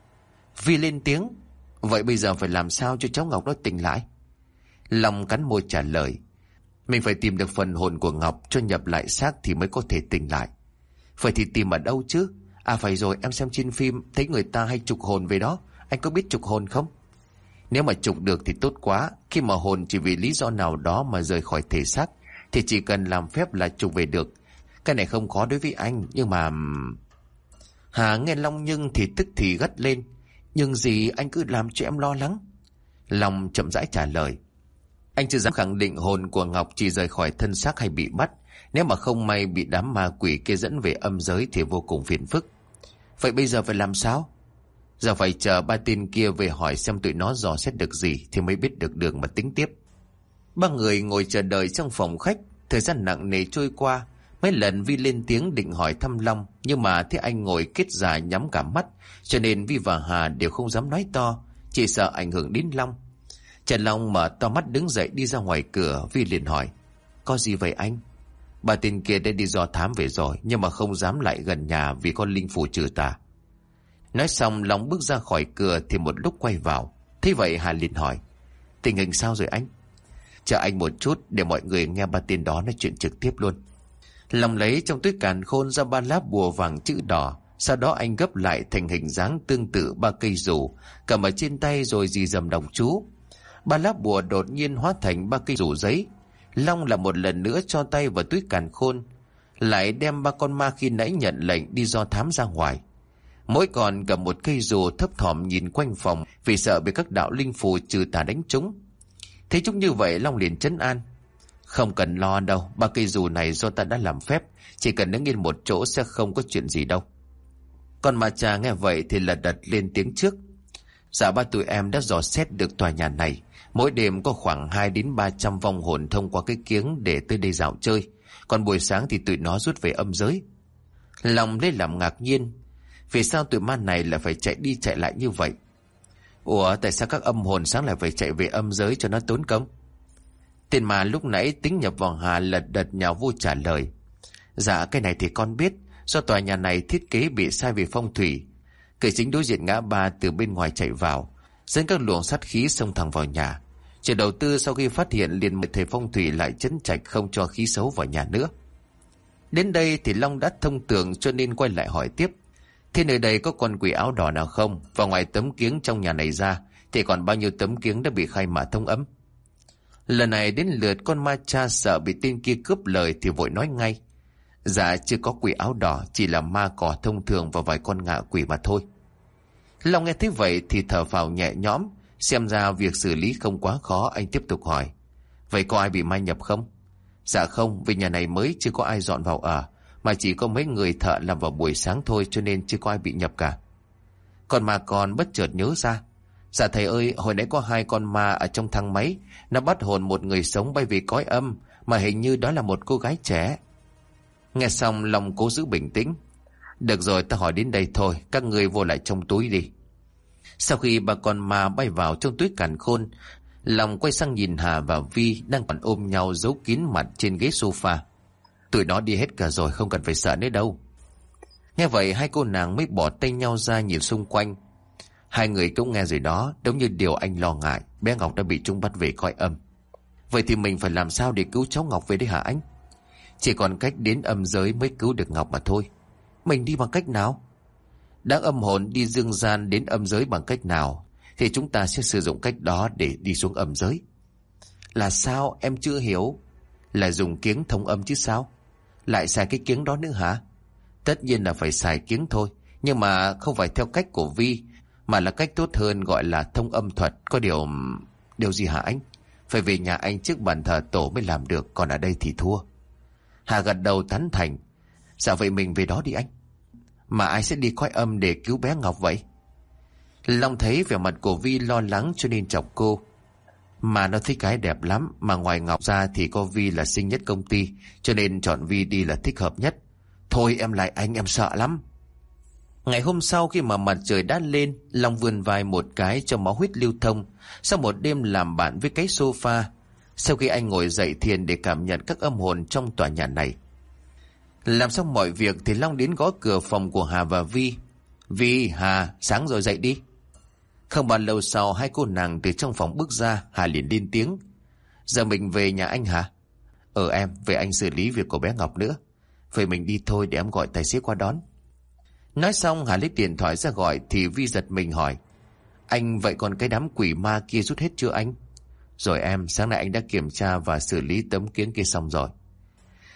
Vi lên tiếng: Vậy bây giờ phải làm sao cho cháu Ngọc nó tỉnh lại? Long cắn môi trả lời: Mình phải tìm được phần hồn của Ngọc cho nhập lại xác thì mới có thể tỉnh lại. Vậy thì tìm ở đâu chứ? À phải rồi, em xem trên phim thấy người ta hay trục hồn về đó. Anh có biết trục hồn không? Nếu mà trục được thì tốt quá. Khi mà hồn chỉ vì lý do nào đó mà rời khỏi thể xác thì chỉ cần làm phép là trục về được. Cái này không khó đối với anh, nhưng mà... Hà nghe Long nhưng thì tức thì gắt lên. Nhưng gì anh cứ làm cho em lo lắng. Long chậm rãi trả lời. Anh chưa dám khẳng định hồn của Ngọc chỉ rời khỏi thân xác hay bị bắt. Nếu mà không may bị đám ma quỷ kia dẫn về âm giới thì vô cùng phiền phức. Vậy bây giờ phải làm sao? Giờ phải chờ ba tên kia về hỏi xem tụi nó dò xét được gì thì mới biết được đường mà tính tiếp. Ba người ngồi chờ đợi trong phòng khách. Thời gian nặng nề trôi qua. Mấy lần Vi lên tiếng định hỏi thăm Long, nhưng mà thấy anh ngồi kết già nhắm cả mắt, cho nên Vi và Hà đều không dám nói to, chỉ sợ ảnh hưởng đến Long. Trần Long mở to mắt đứng dậy đi ra ngoài cửa. Vi liền hỏi: Có gì vậy anh? Ba tên kia đã đi dò thám về rồi, nhưng mà không dám lại gần nhà vì có linh phù trừ tà. Nói xong Long bước ra khỏi cửa thì một lúc quay vào. Thế vậy Hà liền hỏi: Tình hình sao rồi anh? Chờ anh một chút để mọi người nghe ba tên đó nói chuyện trực tiếp luôn. Long lấy trong túi càn khôn ra ba lá bùa vàng chữ đỏ. Sau đó anh gấp lại thành hình dáng tương tự ba cây dù, cầm ở trên tay rồi dì dầm đọc chú. Ba lá bùa đột nhiên hóa thành ba cây dù giấy. Long là một lần nữa cho tay vào túi càn khôn, lại đem ba con ma khi nãy nhận lệnh đi do thám ra ngoài. Mỗi con cầm một cây dù thấp thỏm nhìn quanh phòng vì sợ bị các đạo linh phù trừ tà đánh trúng. Thấy chúng như vậy Long liền trấn an: Không cần lo đâu, ba cây dù này do ta đã làm phép, chỉ cần đứng yên một chỗ sẽ không có chuyện gì đâu. Còn mà cha nghe vậy thì lật đật lên tiếng trước: Dạ ba tụi em đã dò xét được tòa nhà này. Mỗi đêm có khoảng hai đến ba trăm vong hồn thông qua cái kiếng để tới đây dạo chơi. Còn buổi sáng thì tụi nó rút về âm giới. Long lấy làm ngạc nhiên. Vì sao tụi ma này lại phải chạy đi chạy lại như vậy? Ủa tại sao các âm hồn sáng lại phải chạy về âm giới cho nó tốn công? Tên ma lúc nãy tính nhập vào Hà lật đật nhào vô trả lời: Dạ cái này thì con biết. Do tòa nhà này thiết kế bị sai về phong thủy. Cửa chính đối diện ngã ba từ bên ngoài chạy vào, dẫn các luồng sát khí xông thẳng vào nhà. Chủ đầu tư sau khi phát hiện liền mời thầy phong thủy lại trấn trạch không cho khí xấu vào nhà nữa. Đến đây thì Long đã thông tường cho nên quay lại hỏi tiếp: Thế nơi đây có con quỷ áo đỏ nào không? Và ngoài tấm kiếng trong nhà này ra thì còn bao nhiêu tấm kiếng đã bị khai mã thông ấm? Lần này đến lượt con ma cha sợ bị tên kia cướp lời thì vội nói ngay: Dạ chưa có quỷ áo đỏ, chỉ là ma cỏ thông thường và vài con ngạ quỷ mà thôi. Long nghe thấy vậy thì thở phào nhẹ nhõm, xem ra việc xử lý không quá khó. Anh tiếp tục hỏi: Vậy có ai bị ma nhập không? Dạ không, vì nhà này mới chưa có ai dọn vào ở, mà chỉ có mấy người thợ làm vào buổi sáng thôi, cho nên chưa có ai bị nhập cả. Còn mà còn bất chợt nhớ ra: Dạ thầy ơi, hồi nãy có hai con ma ở trong thang máy, nó bắt hồn một người sống bay về cõi âm, mà hình như đó là một cô gái trẻ. Nghe xong Long cố giữ bình tĩnh: Được rồi, ta hỏi đến đây thôi, các ngươi vô lại trong túi đi. Sau khi ba con ma bay vào trong túi càn khôn, Long quay sang nhìn Hà và Vi đang còn ôm nhau giấu kín mặt trên ghế sofa: Tụi nó đi hết cả rồi, không cần phải sợ nữa đâu. Nghe vậy hai cô nàng mới bỏ tay nhau ra nhìn xung quanh. Hai người cũng nghe rồi đó, đúng như điều anh lo ngại, bé Ngọc đã bị chúng bắt về cõi âm. Vậy thì mình phải làm sao để cứu cháu Ngọc về đây hả anh? Chỉ còn cách đến âm giới mới cứu được Ngọc mà thôi. Mình đi bằng cách nào? Đã âm hồn đi dương gian đến âm giới bằng cách nào thì chúng ta sẽ sử dụng cách đó để đi xuống âm giới. Là sao em chưa hiểu? Là dùng kiếng thông âm chứ sao? Lại xài cái kiếng đó nữa hả? Tất nhiên là phải xài kiếng thôi, nhưng mà không phải theo cách của Vi, mà là cách tốt hơn gọi là thông âm thuật. Có điều... Điều gì hả anh? Phải về nhà anh trước bàn thờ tổ mới làm được, còn ở đây thì thua. Hà gật đầu tán thành: Dạ vậy mình về đó đi anh. Mà ai sẽ đi cõi âm để cứu bé Ngọc vậy? Long thấy vẻ mặt của Vi lo lắng cho nên chọc cô: Mà nó thích gái đẹp lắm, mà ngoài Ngọc ra thì có Vi là xinh nhất công ty, cho nên chọn Vi đi là thích hợp nhất. Thôi em lại anh, em sợ lắm. Ngày hôm sau khi mà mặt trời đã lên, Long vươn vai một cái cho máu huyết lưu thông. Sau một đêm làm bạn với cái sofa, sau khi anh ngồi dậy thiền để cảm nhận các âm hồn trong tòa nhà này. Làm xong mọi việc thì Long đến gõ cửa phòng của Hà và Vi. Vi, Hà, sáng rồi dậy đi. Không bao lâu sau hai cô nàng từ trong phòng bước ra. Hà liền lên tiếng: Giờ mình về nhà anh hả? Ờ em, về anh xử lý việc của bé Ngọc nữa. Vậy mình đi thôi, để em gọi tài xế qua đón. Nói xong Hà lấy điện thoại ra gọi thì Vi giật mình hỏi: Anh, vậy còn cái đám quỷ ma kia rút hết chưa anh? Rồi em, sáng nay anh đã kiểm tra và xử lý tấm kiếng kia xong rồi.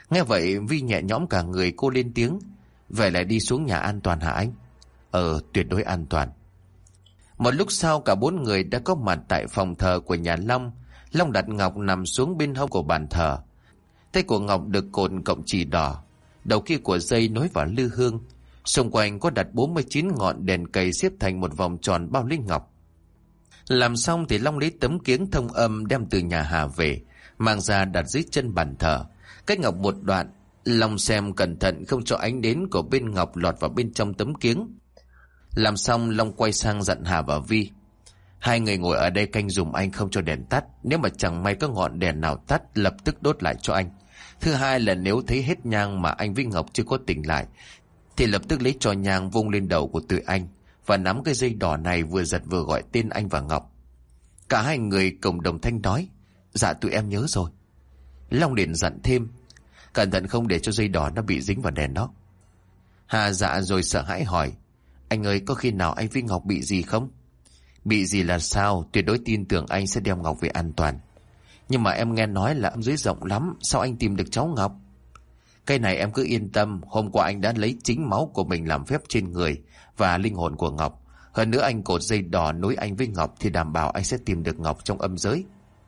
Nghe vậy Vi nhẹ nhõm cả người, cô lên tiếng: Vậy lại đi xuống nhà an toàn hả anh? Ờ, tuyệt đối an toàn. Một lúc sau cả bốn người đã có mặt tại phòng thờ của nhà Long. Long đặt Ngọc nằm xuống bên hông của bàn thờ. Tay của Ngọc được cột cọng chỉ đỏ, đầu kia của dây nối vào lư hương. Xung quanh có đặt bốn mươi chín ngọn đèn cầy xếp thành một vòng tròn bao linh ngọc. Làm xong thì Long lấy tấm kiếng thông âm đem từ nhà Hà về, mang ra đặt dưới chân bàn thờ. Cách Ngọc một đoạn, Long xem cẩn thận không cho ánh đến của bên Ngọc lọt vào bên trong tấm kiếng. Làm xong, Long quay sang dặn Hà và Vi: Hai người ngồi ở đây canh dùm anh, không cho đèn tắt. Nếu mà chẳng may có ngọn đèn nào tắt, lập tức đốt lại cho anh. Thứ hai là nếu thấy hết nhang mà anh với Ngọc chưa có tỉnh lại, thì lập tức lấy tro nhang vung lên đầu của tụi anh, và nắm cái dây đỏ này vừa giật vừa gọi tên anh và Ngọc. Cả hai người cùng đồng thanh nói: Dạ tụi em nhớ rồi. Long liền dặn thêm: Cẩn thận không để cho dây đỏ nó bị dính vào đèn đó. Hà dạ rồi sợ hãi hỏi: Anh ơi, có khi nào anh với Ngọc bị gì không? Bị gì là sao? Tuyệt đối tin tưởng anh sẽ đem Ngọc về an toàn. Nhưng mà em nghe nói là âm dưới rộng lắm, sao anh tìm được cháu Ngọc? Cái này em cứ yên tâm, hôm qua anh đã lấy chính máu của mình làm phép trên người và linh hồn của Ngọc. Hơn nữa anh cột dây đỏ nối anh với Ngọc thì đảm bảo anh sẽ tìm được Ngọc trong âm giới.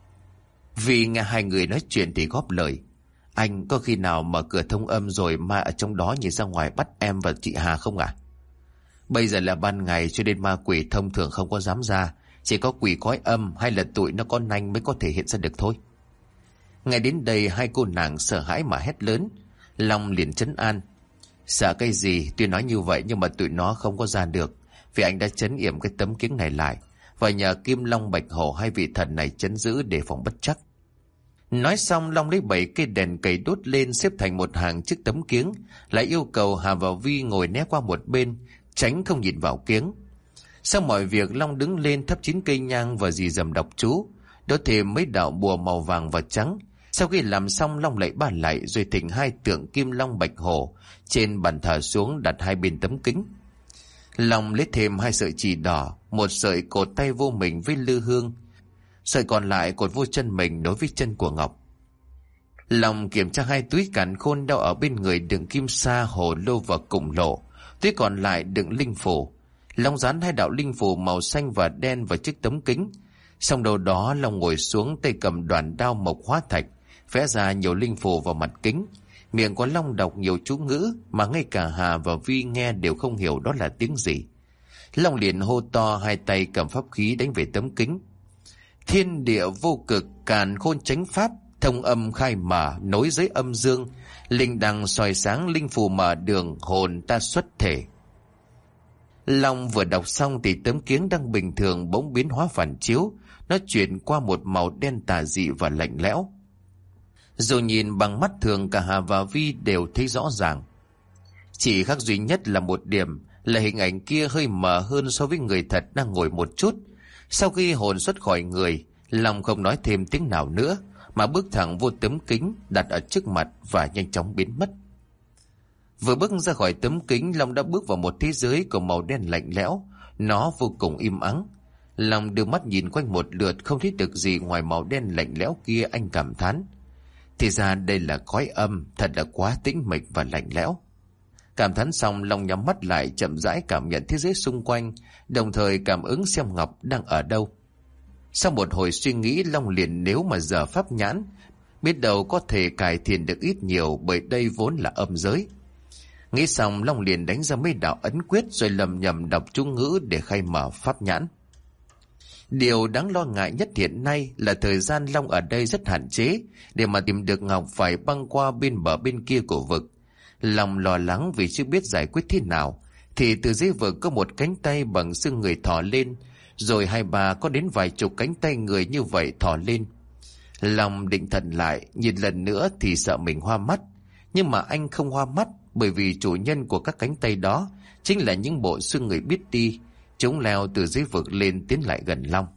Vì nghe hai người nói chuyện thì góp lời: Anh có khi nào mở cửa thông âm rồi ma ở trong đó nhìn ra ngoài bắt em và chị Hà không ạ? À? Bây giờ là ban ngày cho nên ma quỷ thông thường không có dám ra, chỉ có quỷ cõi âm hay là tụi nó có nanh mới có thể hiện ra được thôi. Ngay đến đây hai cô nàng sợ hãi mà hét lớn. Long liền trấn an: Sợ cái gì, tuy nói như vậy nhưng mà tụi nó không có ra được, vì anh đã trấn yểm cái tấm kiếng này lại, và nhờ Kim Long Bạch Hổ hai vị thần này trấn giữ để phòng bất trắc. Nói xong, Long lấy bảy cây đèn cầy đốt lên xếp thành một hàng trước tấm kiếng, lại yêu cầu Hà và Vi ngồi né qua một bên, tránh không nhìn vào kiếng. Sau mọi việc, Long đứng lên thắp chín cây nhang và rì rầm đọc chú, đốt thêm mấy đạo bùa màu vàng và trắng. Sau khi làm xong, Long lại ba lại rồi thỉnh hai tượng Kim Long Bạch Hổ trên bàn thờ xuống, đặt hai bên tấm kính. Long lấy thêm hai sợi chỉ đỏ, một sợi cột tay vô mình với lư hương, sợi còn lại cột vô chân mình nối với chân của Ngọc. Long kiểm tra hai túi càn khôn đeo ở bên người đựng kim sa, hồ lô và củng lộ, túi còn lại đựng linh phù. Long dán hai đạo linh phù màu xanh và đen vào chiếc tấm kính. Xong đầu đó, Long ngồi xuống, tay cầm đoàn đao mộc hóa thạch, vẽ ra nhiều linh phù vào mặt kính. Miệng của Long đọc nhiều chú ngữ mà ngay cả Hà và Vi nghe đều không hiểu đó là tiếng gì. Long liền hô to, hai tay cầm pháp khí đánh về tấm kính. Thiên địa vô cực, càn khôn chánh pháp, thông âm khai mở, nối giới âm dương, linh đăng soi sáng, linh phù mở đường, hồn ta xuất thể. Long vừa đọc xong thì tấm kiếng đang bình thường bỗng biến hóa phản chiếu, nó chuyển qua một màu đen tà dị và lạnh lẽo. Dù nhìn bằng mắt thường, cả Hà và Vi đều thấy rõ ràng. Chỉ khác duy nhất là một điểm, là hình ảnh kia hơi mờ hơn so với người thật đang ngồi một chút. Sau khi hồn xuất khỏi người, Long không nói thêm tiếng nào nữa, mà bước thẳng vô tấm kính đặt ở trước mặt và nhanh chóng biến mất. Vừa bước ra khỏi tấm kính, Long đã bước vào một thế giới của màu đen lạnh lẽo, nó vô cùng im ắng. Long đưa mắt nhìn quanh một lượt, không thấy được gì ngoài màu đen lạnh lẽo kia. Anh cảm thán: thì ra đây là cõi âm, thật là quá tĩnh mịch và lạnh lẽo. Cảm thán xong, Long nhắm mắt lại, chậm rãi cảm nhận thế giới xung quanh, đồng thời cảm ứng xem Ngọc đang ở đâu. Sau một hồi suy nghĩ, Long liền nếu mà giờ pháp nhãn, biết đâu có thể cải thiện được ít nhiều, bởi đây vốn là âm giới. Nghĩ xong, Long liền đánh ra mấy đạo ấn quyết rồi lầm nhầm đọc chú ngữ để khai mở pháp nhãn. Điều đáng lo ngại nhất hiện nay là thời gian Long ở đây rất hạn chế, để mà tìm được Ngọc phải băng qua bên bờ bên kia của vực. Long lo lắng vì chưa biết giải quyết thế nào, thì từ dưới vực có một cánh tay bằng xương người thò lên, rồi hai bà có đến vài chục cánh tay người như vậy thò lên. Long định thần lại, nhìn lần nữa thì sợ mình hoa mắt, nhưng mà anh không hoa mắt, bởi vì chủ nhân của các cánh tay đó chính là những bộ xương người biết đi. Chúng leo từ dưới vực lên, tiến lại gần Long.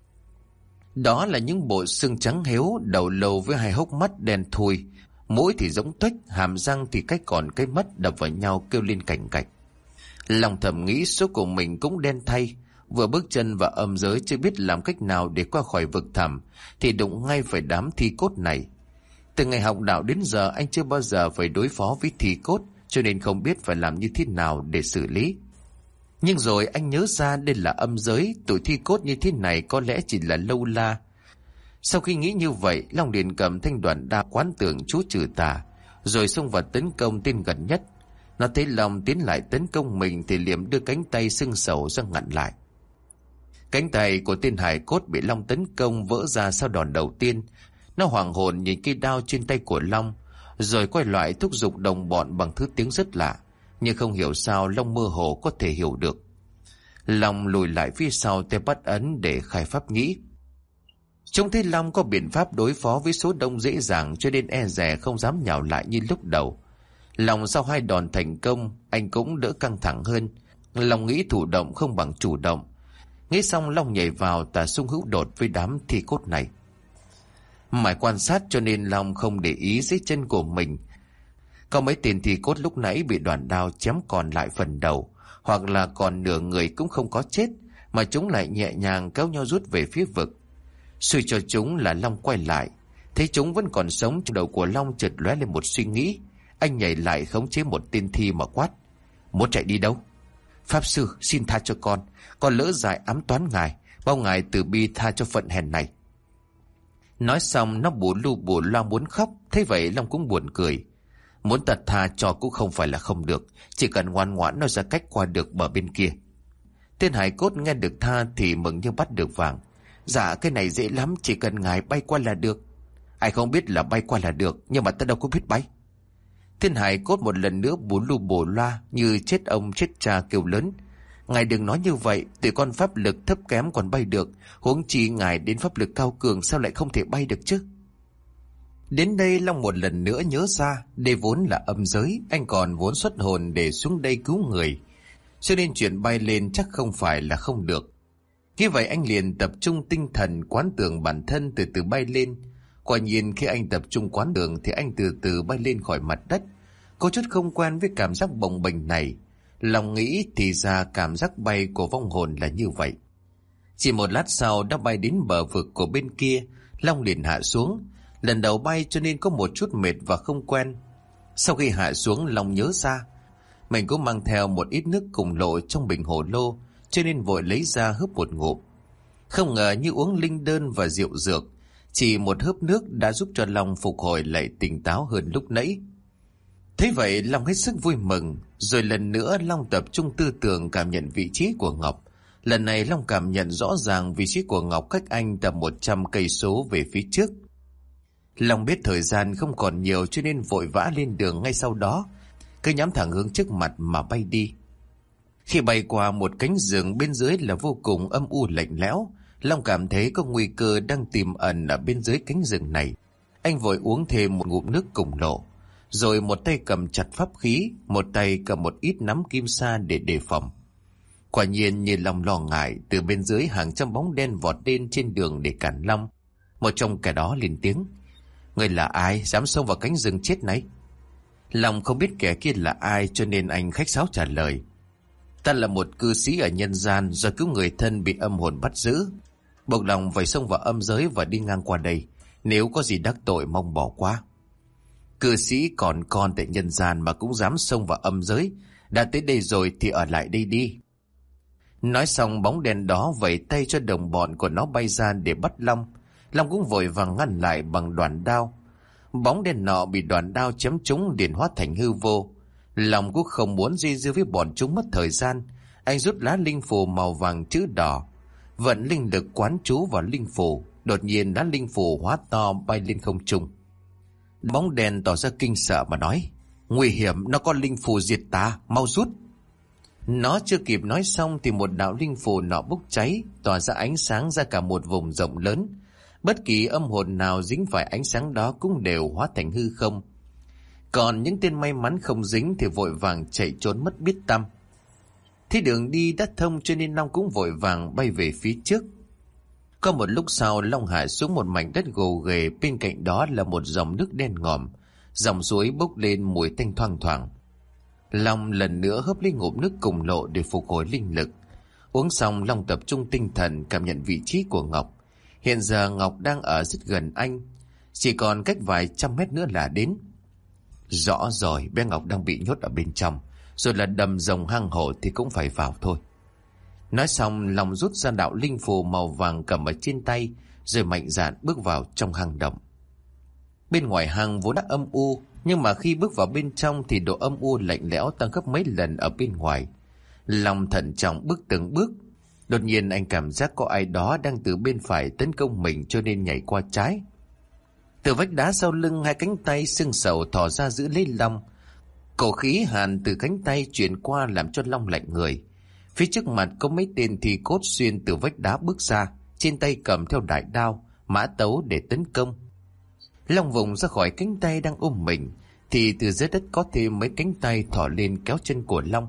Đó là những bộ xương trắng héo, đầu lâu với hai hốc mắt đen thui, mũi thì giống tuếch, hàm răng thì cách còn cái mắt đập vào nhau kêu lên cành cạch. Long thầm nghĩ số của mình cũng đen thay, vừa bước chân vào âm giới chưa biết làm cách nào để qua khỏi vực thẳm, thì đụng ngay phải đám thi cốt này. Từ ngày học đạo đến giờ anh chưa bao giờ phải đối phó với thi cốt, cho nên không biết phải làm như thế nào để xử lý. Nhưng rồi anh nhớ ra đây là âm giới, tụi thi cốt như thế này có lẽ chỉ là lâu la. Sau khi nghĩ như vậy, Long liền cầm thanh đoạn đao quán tưởng chú trừ tà, rồi xông vào tấn công tên gần nhất. Nó thấy Long tiến lại tấn công mình thì liềm đưa cánh tay sưng sầu ra ngăn lại. Cánh tay của tên hài cốt bị Long tấn công vỡ ra sau đòn đầu tiên. Nó hoảng hồn nhìn cây đao trên tay của Long, rồi quay lại thúc giục đồng bọn bằng thứ tiếng rất lạ, nhưng không hiểu sao Long mơ hồ có thể hiểu được. Long lùi lại phía sau tay bắt ấn để khai pháp nghĩ. Trông thấy Long có biện pháp đối phó với số đông dễ dàng, cho nên e dè không dám nhào lại như lúc đầu. Long sau hai đòn thành công, anh cũng đỡ căng thẳng hơn. Long nghĩ thủ động không bằng chủ động. Nghĩ xong, Long nhảy vào tà xung hữu đột với đám thi cốt này. Mãi quan sát cho nên Long không để ý dưới chân của mình. Có mấy tên thi cốt lúc nãy bị đoàn đao chém còn lại phần đầu, hoặc là còn nửa người cũng không có chết, mà chúng lại nhẹ nhàng kéo nhau rút về phía vực. Suy cho chúng là Long quay lại, thấy chúng vẫn còn sống. Trong đầu của Long chợt lóe lên một suy nghĩ. Anh nhảy lại khống chế một tên thi mà quát: Muốn chạy đi đâu? Pháp sư, xin tha cho con. Con lỡ dại ám toán ngài, mong ngài từ bi tha cho phận hèn này. Nói xong nó bù lu bù loa muốn khóc. Thế vậy Long cũng buồn cười. Muốn tật tha cho cũng không phải là không được, chỉ cần ngoan ngoãn nó ra cách qua được bờ bên kia. Tên hải cốt nghe được tha thì mừng như bắt được vàng. Dạ cái này dễ lắm, chỉ cần ngài bay qua là được. Ai không biết là bay qua là được, nhưng mà ta đâu có biết bay. Tên hải cốt một lần nữa bù lu bù loa như chết ông chết cha kêu lớn: Ngài đừng nói như vậy, tụi con pháp lực thấp kém còn bay được, huống chi ngài đến pháp lực cao cường sao lại không thể bay được chứ? Đến đây Long một lần nữa nhớ ra, đây vốn là âm giới, anh còn vốn xuất hồn để xuống đây cứu người, cho nên chuyện bay lên chắc không phải là không được. Khi vậy anh liền tập trung tinh thần quán tưởng bản thân từ từ bay lên. Quả nhiên khi anh tập trung quán tưởng thì anh từ từ bay lên khỏi mặt đất. Có chút không quen với cảm giác bồng bềnh này. Lòng nghĩ thì ra cảm giác bay của vong hồn là như vậy. Chỉ một lát sau đã bay đến bờ vực của bên kia. Long liền hạ xuống. Lần đầu bay cho nên có một chút mệt và không quen. Sau khi hạ xuống, Long nhớ ra mình cũng mang theo một ít nước cùng lộ trong bình hồ lô, cho nên vội lấy ra hớp một ngụm. Không ngờ như uống linh đơn và rượu dược, chỉ một hớp nước đã giúp cho Long phục hồi lại tỉnh táo hơn lúc nãy. Thế vậy Long hết sức vui mừng. Rồi lần nữa Long tập trung tư tưởng cảm nhận vị trí của Ngọc. Lần này Long cảm nhận rõ ràng vị trí của Ngọc cách anh tầm một trăm cây số về phía trước. Long biết thời gian không còn nhiều cho nên vội vã lên đường ngay sau đó, cứ nhắm thẳng hướng trước mặt mà bay đi. Khi bay qua một cánh rừng bên dưới là vô cùng âm u lạnh lẽo, Long cảm thấy có nguy cơ đang tiềm ẩn ở bên dưới cánh rừng này. Anh vội uống thêm một ngụm nước cùng lộ, rồi một tay cầm chặt pháp khí, một tay cầm một ít nắm kim sa để đề phòng. Quả nhiên như Long lo ngại, từ bên dưới hàng trăm bóng đen vọt lên trên đường để cản Long. Một trong kẻ đó lên tiếng: Người là ai dám xông vào cánh rừng chết này? Long không biết kẻ kia là ai cho nên anh khách sáo trả lời: Ta là một cư sĩ ở nhân gian, do cứu người thân bị âm hồn bắt giữ, buộc lòng phải xông vào âm giới và đi ngang qua đây. Nếu có gì đắc tội mong bỏ qua. Cư sĩ còn con tại nhân gian mà cũng dám xông vào âm giới, đã tới đây rồi thì ở lại đây đi. Nói xong bóng đèn đó vẩy tay cho đồng bọn của nó bay ra để bắt Long. Long cũng vội vàng ngăn lại bằng đoàn đao. Bóng đèn nọ bị đoàn đao chém trúng liền hóa thành hư vô. Long cũng không muốn dây dưa với bọn chúng mất thời gian. Anh rút lá linh phù màu vàng chữ đỏ, vận linh lực quán chú vào linh phù. Đột nhiên lá linh phù hóa to bay lên không trung. Bóng đèn tỏ ra kinh sợ mà nói: Nguy hiểm, nó có linh phù diệt tà, mau rút. Nó chưa kịp nói xong thì một đạo linh phù nọ bốc cháy, tỏa ra ánh sáng ra cả một vùng rộng lớn. Bất kỳ âm hồn nào dính phải ánh sáng đó cũng đều hóa thành hư không. Còn những tên may mắn không dính thì vội vàng chạy trốn mất biết tăm. Thế đường đi đã thông cho nên Long cũng vội vàng bay về phía trước. Có một lúc sau, Long hạ xuống một mảnh đất gồ ghề, bên cạnh đó là một dòng nước đen ngòm, dòng suối bốc lên mùi tanh thoang thoảng. Long lần nữa hớp lấy ngụm nước cùng lộ để phục hồi linh lực. Uống xong, Long tập trung tinh thần cảm nhận vị trí của Ngọc. Hiện giờ Ngọc đang ở rất gần anh. Chỉ còn cách vài trăm mét nữa là đến. Rõ rồi, bé Ngọc đang bị nhốt ở bên trong, rồi là đầm rồng hang hổ thì cũng phải vào thôi. Nói xong, Long rút ra đạo linh phù màu vàng cầm ở trên tay, rồi mạnh dạn bước vào trong hang động. Bên ngoài hang vốn đã âm u, nhưng mà khi bước vào bên trong thì độ âm u lạnh lẽo tăng gấp mấy lần ở bên ngoài. Long thận trọng bước từng bước. Đột nhiên anh cảm giác có ai đó đang từ bên phải tấn công mình, cho nên nhảy qua trái. Từ vách đá sau lưng, hai cánh tay sưng sầu thò ra giữ lấy Long. Cổ khí hàn từ cánh tay chuyển qua làm cho Long lạnh người. Phía trước mặt có mấy tên thi cốt xuyên từ vách đá bước ra, trên tay cầm theo đại đao, mã tấu để tấn công. Long vùng ra khỏi cánh tay đang ôm mình, thì từ dưới đất có thêm mấy cánh tay thò lên kéo chân của Long.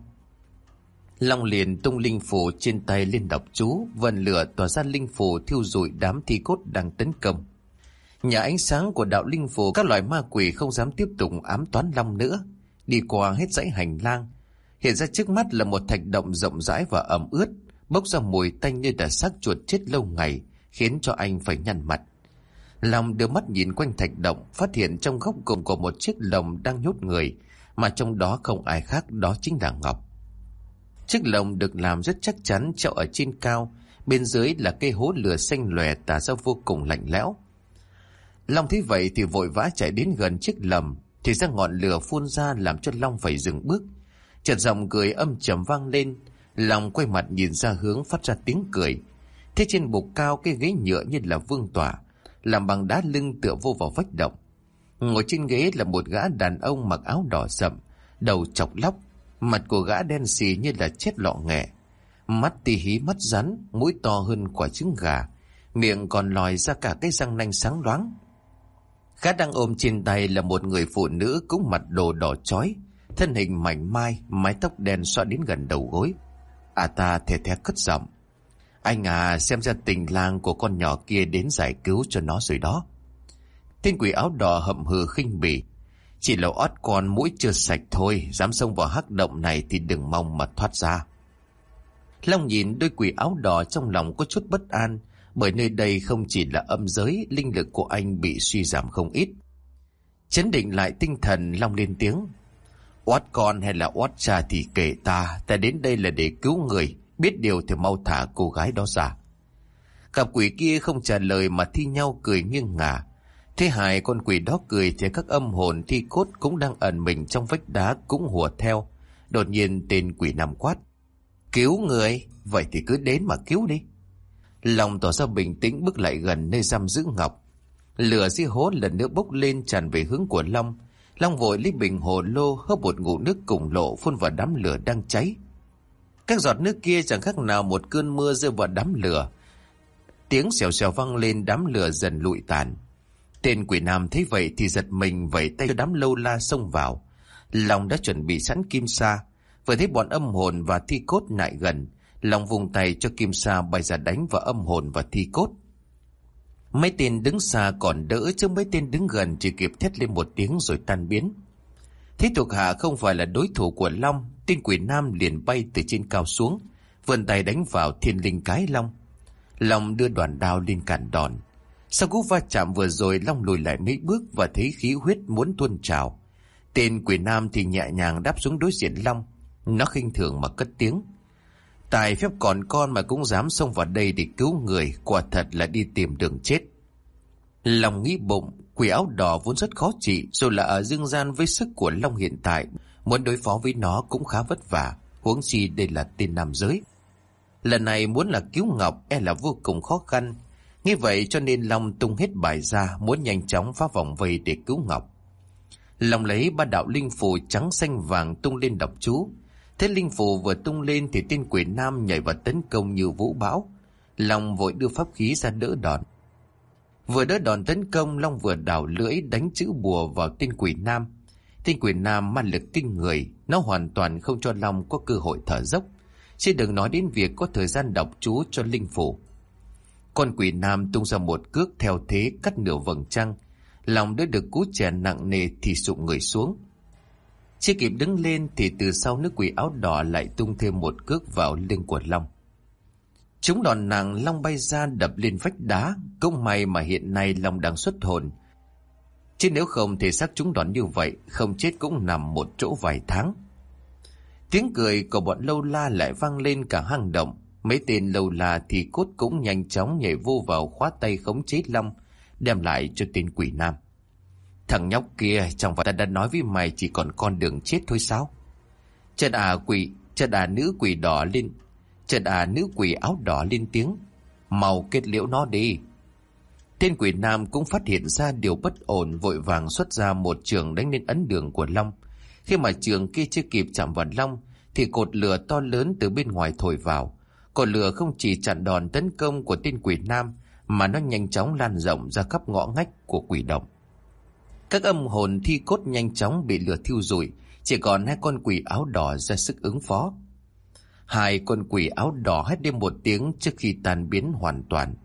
Long liền tung linh phù trên tay lên đọc chú, vần lửa tỏa ra linh phù thiêu rụi đám thi cốt đang tấn công. Nhờ ánh sáng của đạo linh phù, các loại ma quỷ không dám tiếp tục ám toán Long nữa. Đi qua hết dãy hành lang, hiện ra trước mắt là một thạch động rộng rãi và ẩm ướt, bốc ra mùi tanh như là xác chuột chết lâu ngày, khiến cho anh phải nhăn mặt. Long đưa mắt nhìn quanh thạch động, phát hiện trong góc cùng có một chiếc lồng đang nhốt người, mà trong đó không ai khác, đó chính là Ngọc. Chiếc lồng được làm rất chắc chắn, treo ở trên cao, bên dưới là cây hố lửa xanh lòe tỏa ra vô cùng lạnh lẽo. Long thấy vậy thì vội vã chạy đến gần chiếc lồng, thì ra ngọn lửa phun ra làm cho Long phải dừng bước. Chợt giọng cười âm trầm vang lên. Long quay mặt nhìn ra hướng phát ra tiếng cười. Thế trên bục cao cái ghế nhựa như là vương tỏa, làm bằng đá lưng tựa vô vào vách động. Ngồi trên ghế là một gã đàn ông mặc áo đỏ sậm, đầu chọc lóc, mặt của gã đen xì như là chết lọ nghẹ, mắt tì hí mắt rắn, mũi to hơn quả trứng gà, miệng còn lòi ra cả cái răng nanh sáng loáng. Gã đang ôm trên tay là một người phụ nữ cũng mặt đồ đỏ chói, thân hình mảnh mai, mái tóc đen xõa đến gần đầu gối. À ta thè thé cất giọng: "Anh à, xem ra tình lang của con nhỏ kia đến giải cứu cho nó rồi đó." Tên quỷ áo đỏ hậm hừ khinh bỉ: "Chỉ là ót con mũi chưa sạch thôi, dám xông vào hắc động này thì đừng mong mà thoát ra." Long nhìn đôi quỷ áo đỏ trong lòng có chút bất an, bởi nơi đây không chỉ là âm giới, linh lực của anh bị suy giảm không ít. Chấn định lại tinh thần, Long lên tiếng: "Oát con hay là oát cha thì kể ta, ta đến đây là để cứu người, biết điều thì mau thả cô gái đó ra." Cặp quỷ kia không trả lời mà thi nhau cười nghiêng ngả. Thế hai con quỷ đó cười thì các âm hồn thi cốt cũng đang ẩn mình trong vách đá cũng hùa theo. Đột nhiên tên quỷ nằm quát: "Cứu người? Vậy thì cứ đến mà cứu đi." Long tỏ ra bình tĩnh bước lại gần nơi giam giữ Ngọc. Lửa dưới hố lần nữa bốc lên tràn về hướng của Long. Long vội lấy bình hồ lô hớp một ngụm nước cùng lộ phun vào đám lửa đang cháy. Các giọt nước kia chẳng khác nào một cơn mưa rơi vào đám lửa. Tiếng xèo xèo vang lên, đám lửa dần lụi tàn. Tên quỷ nam thấy vậy thì giật mình vẫy tay cho đám lâu la xông vào. Long đã chuẩn bị sẵn kim sa, vừa thấy bọn âm hồn và thi cốt lại gần, Long vùng tay cho kim sa bay ra đánh vào âm hồn và thi cốt. Mấy tên đứng xa còn đỡ, chứ mấy tên đứng gần chỉ kịp thét lên một tiếng rồi tan biến. Thế thuộc hạ không phải là đối thủ của Long, tên quỷ nam liền bay từ trên cao xuống, vươn tay đánh vào thiên linh cái Long. Long đưa đoàn đao lên cản đòn. Sau cú va chạm vừa rồi, Long lùi lại mấy bước và thấy khí huyết muốn tuôn trào. Tên quỷ nam thì nhẹ nhàng đáp xuống đối diện Long. Nó khinh thường mà cất tiếng: "Tài phép còn con mà cũng dám xông vào đây để cứu người, quả thật là đi tìm đường chết." Long nghĩ bụng, quỷ áo đỏ vốn rất khó trị, rồi là ở dương gian với sức của Long hiện tại, muốn đối phó với nó cũng khá vất vả, huống chi đây là tên nam giới. Lần này muốn là cứu Ngọc e là vô cùng khó khăn. Như vậy cho nên Long tung hết bài ra, muốn nhanh chóng phá vòng vây để cứu Ngọc. Long lấy ba đạo linh phù trắng xanh vàng tung lên đọc chú. Thế linh phù vừa tung lên thì tên quỷ nam nhảy vào tấn công như vũ bão. Long vội đưa pháp khí ra đỡ đòn. Vừa đỡ đòn tấn công, Long vừa đảo lưỡi đánh chữ bùa vào tên quỷ nam. Tên quỷ nam ma lực kinh người, nó hoàn toàn không cho Long có cơ hội thở dốc, chứ đừng nói đến việc có thời gian đọc chú cho linh phù. Con quỷ nam tung ra một cước theo thế cắt nửa vầng trăng. Long đã được cú chè nặng nề thì sụp người xuống. Chưa kịp đứng lên thì từ sau nữ quỷ áo đỏ lại tung thêm một cước vào lưng của Long. Chúng đòn nặng, Long bay ra đập lên vách đá. Cũng may mà hiện nay Long đang xuất hồn, Chứ nếu không thì xác chúng đòn như vậy, không chết cũng nằm một chỗ vài tháng. Tiếng cười của bọn lâu la lại vang lên cả hang động. Mấy tên lâu la thì cốt cũng nhanh chóng nhảy vô vào khóa tay khống chế Long, đem lại cho tên quỷ nam. Thằng nhóc kia, chẳng phải ta đã nói với mày chỉ còn con đường chết thôi sao? Chợt à quỷ, chợt à nữ quỷ đỏ lên, chợt à nữ quỷ áo đỏ lên tiếng. Mau kết liễu nó đi. Tên quỷ nam cũng phát hiện ra điều bất ổn, vội vàng xuất ra một trường đánh lên ấn đường của Long. Khi mà trường kia chưa kịp chạm vào Long thì cột lửa to lớn từ bên ngoài thổi vào. Cột lửa không chỉ chặn đòn tấn công của tên quỷ nam mà nó nhanh chóng lan rộng ra khắp ngõ ngách của quỷ động. Các âm hồn thi cốt nhanh chóng bị lửa thiêu rụi, chỉ còn hai con quỷ áo đỏ ra sức ứng phó. Hai con quỷ áo đỏ hét lên một tiếng trước khi tan biến hoàn toàn.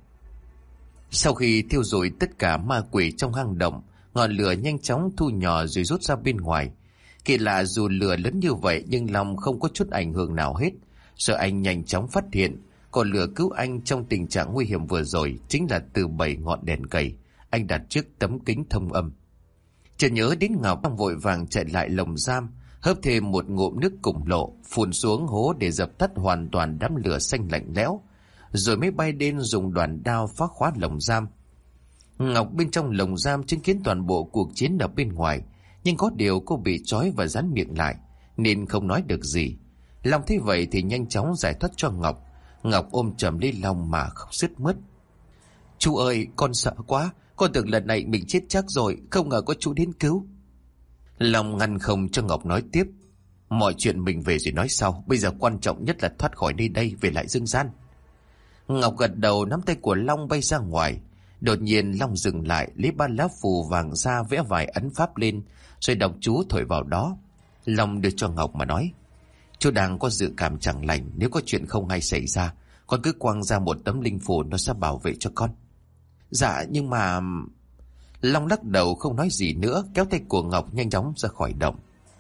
Sau khi thiêu rụi tất cả ma quỷ trong hang động, ngọn lửa nhanh chóng thu nhỏ rồi rút ra bên ngoài. Kỳ lạ, dù lửa lớn như vậy nhưng Long không có chút ảnh hưởng nào hết. Sợ anh nhanh chóng phát hiện còn lửa cứu anh trong tình trạng nguy hiểm vừa rồi chính là từ bảy ngọn đèn cầy anh đặt trước tấm kính thông âm. Chợt nhớ đến Ngọc, Long vội vàng chạy lại lồng giam, hớp thêm một ngụm nước cùng lộ, phun xuống hố để dập tắt hoàn toàn đám lửa xanh lạnh lẽo, rồi mới bay đến dùng đoàn đao phá khóa lồng giam. Ngọc bên trong lồng giam chứng kiến toàn bộ cuộc chiến ở bên ngoài, nhưng có điều cô bị trói và dán miệng lại nên không nói được gì. Long thấy vậy thì nhanh chóng giải thoát cho Ngọc. Ngọc ôm chầm lấy Long mà khóc sướt mướt. Chú ơi, con sợ quá, con tưởng lần này mình chết chắc rồi, không ngờ có chú đến cứu. Long ngăn không cho Ngọc nói tiếp. Mọi chuyện mình về rồi nói sau, bây giờ quan trọng nhất là thoát khỏi nơi đây về lại dương gian. Ngọc gật đầu, nắm tay của Long bay ra ngoài. Đột nhiên Long dừng lại, lấy ba lá phù vàng ra vẽ vài ấn pháp lên, rồi đọc chú thổi vào đó. Long đưa cho Ngọc mà nói: Chú đang có dự cảm chẳng lành, nếu có chuyện không hay xảy ra, con cứ quăng ra một tấm linh phù, nó sẽ bảo vệ cho con. Dạ nhưng mà... Long lắc đầu không nói gì nữa, kéo tay của Ngọc nhanh chóng ra khỏi động.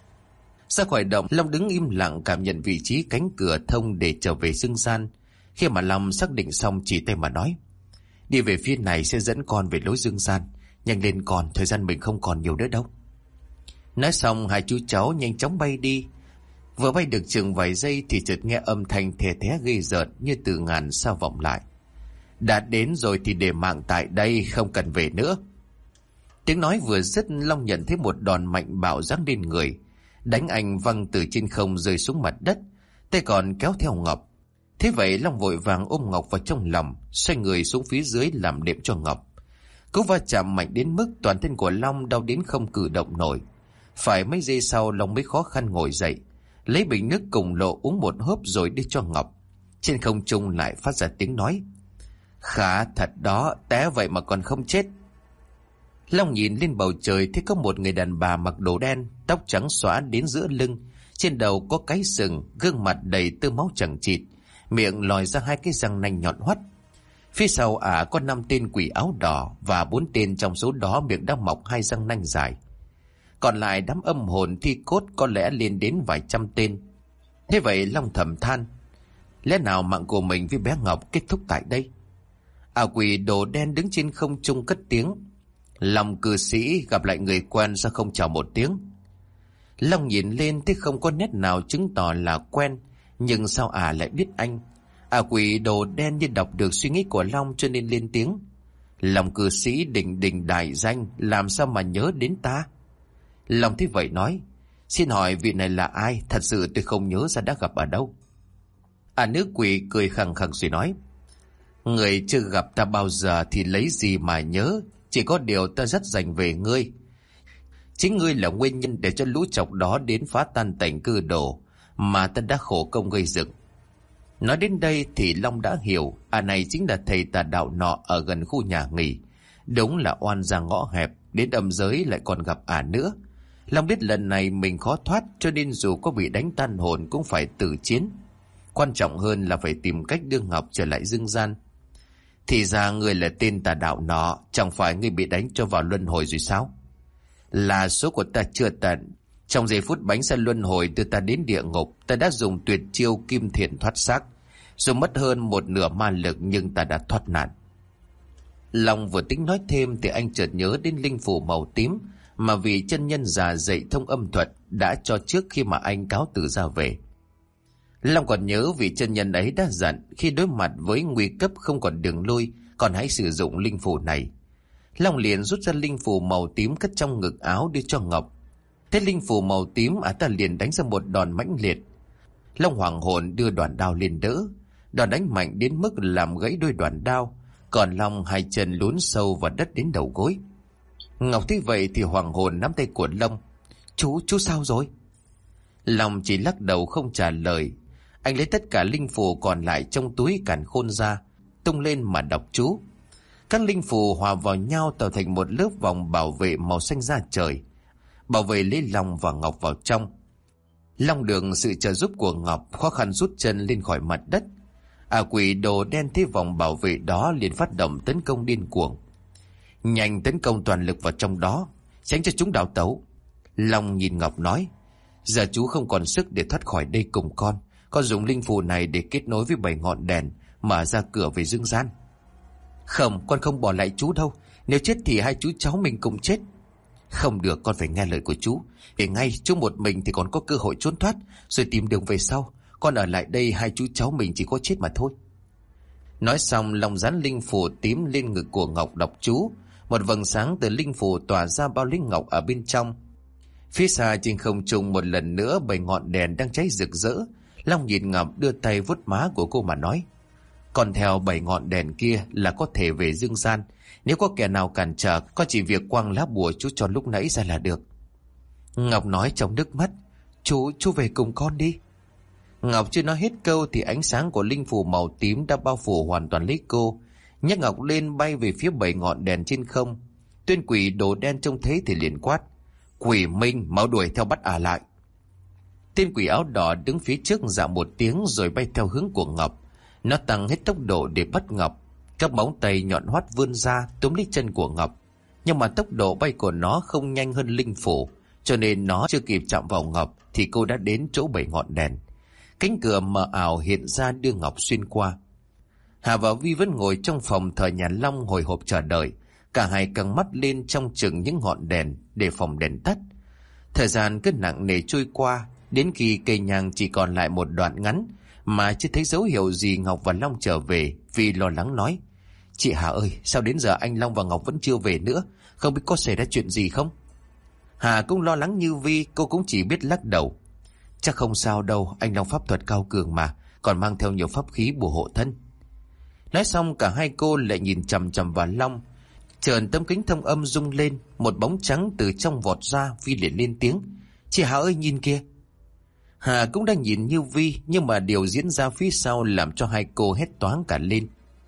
Ra khỏi động, Long đứng im lặng cảm nhận vị trí cánh cửa thông để trở về dương gian. Khi mà Long xác định xong, chỉ tay mà nói: Đi về phía này sẽ dẫn con về lối dương gian. Nhanh lên con, thời gian mình không còn nhiều nữa đâu. Nói xong, hai chú cháu nhanh chóng bay đi. Vừa bay được chừng vài giây thì chợt nghe âm thanh thè thé ghê rợn như từ ngàn sao vọng lại: Đã đến rồi thì để mạng tại đây, không cần về nữa. Tiếng nói vừa dứt, Long nhận thấy một đòn mạnh bạo giáng lên người, đánh anh văng từ trên không rơi xuống mặt đất, tay còn kéo theo Ngọc. Thế vậy Long vội vàng ôm Ngọc vào trong lòng, xoay người xuống phía dưới làm đệm cho Ngọc. Cú va chạm mạnh đến mức toàn thân của Long đau đến không cử động nổi. Phải mấy giây sau Long mới khó khăn ngồi dậy, lấy bình nước cùng lộ uống một hớp rồi đưa cho Ngọc. Trên không trung lại phát ra tiếng nói: Khá thật đó, té vậy mà còn không chết. Long nhìn lên bầu trời thấy có một người đàn bà mặc đồ đen, tóc trắng xõa đến giữa lưng, trên đầu có cái sừng, gương mặt đầy tơ máu chằng chịt, miệng lòi ra hai cái răng nanh nhọn hoắt. Phía sau ả à, có năm tên quỷ áo đỏ, và bốn tên trong số đó miệng đang mọc hai răng nanh dài. Còn lại đám âm hồn thi cốt có lẽ lên đến vài trăm tên. Thế vậy Long thầm than: Lẽ nào mạng của mình với bé Ngọc kết thúc tại đây? Ả quỷ đồ đen đứng trên không trung cất tiếng: Long cư sĩ, gặp lại người quen sao không chào một tiếng? Long nhìn lên thấy không có nét nào chứng tỏ là quen, nhưng sao ả à lại biết anh? Ả quỷ đồ đen như đọc được suy nghĩ của Long cho nên lên tiếng: Long cư sĩ đình đình đại danh, làm sao mà nhớ đến ta? Long thấy vậy nói: Xin hỏi vị này là ai? Thật sự tôi không nhớ ra đã gặp ở đâu. Ả nữ quỷ cười khằng khằng rồi nói: Người chưa gặp ta bao giờ thì lấy gì mà nhớ, chỉ có điều ta rất dành về ngươi. Chính ngươi là nguyên nhân để cho lũ chọc đó đến phá tan tành cư đồ mà ta đã khổ công gây dựng. Nói đến đây thì Long đã hiểu, à này chính là thầy tà đạo nọ ở gần khu nhà nghỉ. Đúng là oan ra ngõ hẹp, đến âm giới lại còn gặp ả nữa. Long biết lần này mình khó thoát, cho nên dù có bị đánh tan hồn cũng phải tử chiến. Quan trọng hơn là phải tìm cách đưa Ngọc trở lại dương gian. Thì ra người là tên tà đạo nọ, chẳng phải người bị đánh cho vào luân hồi rồi sao? Là số của ta chưa tận. Trong giây phút bánh xe luân hồi đưa ta đến địa ngục, ta đã dùng tuyệt chiêu kim thiền thoát xác, dù mất hơn một nửa ma lực nhưng ta đã thoát nạn. Long vừa tính nói thêm thì anh chợt nhớ đến linh phù màu tím mà vị chân nhân già dạy thông âm thuật đã cho trước khi mà anh cáo từ ra về. Long còn nhớ vị chân nhân ấy đã dặn khi đối mặt với nguy cấp không còn đường lui, còn hãy sử dụng linh phù này. Long liền rút ra linh phù màu tím cất trong ngực áo đưa cho Ngọc. Thế linh phù màu tím ả ta liền đánh ra một đòn mãnh liệt. Long hoàng hồn đưa đoàn đao lên đỡ, đòn đánh mạnh đến mức làm gãy đôi đoàn đao, còn Long hai chân lún sâu vào đất đến đầu gối. Ngọc thấy vậy thì hoàng hồn nắm tay của Long. Chú, chú sao rồi? Long chỉ lắc đầu không trả lời. Anh lấy tất cả linh phù còn lại trong túi càn khôn ra, tung lên mà đọc chú. Các linh phù hòa vào nhau tạo thành một lớp vòng bảo vệ màu xanh da trời, bảo vệ lấy Long và Ngọc vào trong. Long được sự trợ giúp của Ngọc khó khăn rút chân lên khỏi mặt đất. À quỷ đồ đen thấy vòng bảo vệ đó liền phát động tấn công điên cuồng. Nhanh tấn công toàn lực vào trong đó, tránh cho chúng đào tẩu. Long nhìn Ngọc nói, giờ chú không còn sức để thoát khỏi đây cùng con. Con dùng linh phù này để kết nối với bảy ngọn đèn, mở ra cửa về dương gian. Không, con không bỏ lại chú đâu. Nếu chết thì hai chú cháu mình cùng chết. Không được, con phải nghe lời của chú. Để ngay chú một mình thì còn có cơ hội trốn thoát, rồi tìm đường về sau. Con ở lại đây hai chú cháu mình chỉ có chết mà thôi. Nói xong, Long dán linh phù tím lên ngực của Ngọc đọc chú. Một vầng sáng từ linh phù tỏa ra bao lấy Ngọc ở bên trong. Phía xa trên không trung một lần nữa bảy ngọn đèn đang cháy rực rỡ. Long nhìn Ngọc đưa tay vuốt má của cô mà nói, còn theo bảy ngọn đèn kia là có thể về dương gian. Nếu có kẻ nào cản trở, có chỉ việc quăng lá bùa chú cho lúc nãy ra là được. Ngọc nói trong nước mắt, Chú, chú về cùng con đi. Ngọc chưa nói hết câu thì ánh sáng của linh phù màu tím đã bao phủ hoàn toàn lấy cô, nhấc Ngọc lên bay về phía bảy ngọn đèn trên không. Tên quỷ đồ đen trông thấy thì liền quát, Quỷ Minh, mau đuổi theo bắt ả lại. Tên quỷ áo đỏ đứng phía trước dạ một tiếng rồi bay theo hướng của Ngọc. Nó tăng hết tốc độ để bắt Ngọc. Các móng tay nhọn hoắt vươn ra túm lấy chân của Ngọc, nhưng mà tốc độ bay của nó không nhanh hơn linh phủ, cho nên nó chưa kịp chạm vào Ngọc thì cô đã đến chỗ bảy ngọn đèn. Cánh cửa mờ ảo hiện ra đưa Ngọc xuyên qua. Hà và Vi vẫn ngồi trong phòng thờ nhà Long hồi hộp chờ đợi. Cả hai căng mắt lên trong chừng những ngọn đèn để phòng đèn tắt. Thời gian cứ nặng nề trôi qua, đến khi cây nhang chỉ còn lại một đoạn ngắn mà chưa thấy dấu hiệu gì Ngọc và Long trở về. Vi lo lắng nói, chị Hà ơi, sao đến giờ anh Long và Ngọc vẫn chưa về nữa? Không biết có xảy ra chuyện gì không? Hà cũng lo lắng như Vi, cô cũng chỉ biết lắc đầu. Chắc không sao đâu, anh Long pháp thuật cao cường mà, còn mang theo nhiều pháp khí bùa hộ thân. Nói xong cả hai cô lại nhìn chằm chằm vào Long. Chợt tấm kính thông âm rung lên, một bóng trắng từ trong vọt ra. Vi liền lên tiếng, chị Hà ơi nhìn kìa. Hà cũng đang nhìn như Vi, nhưng mà điều diễn ra phía sau làm cho hai cô hét toáng cả lên.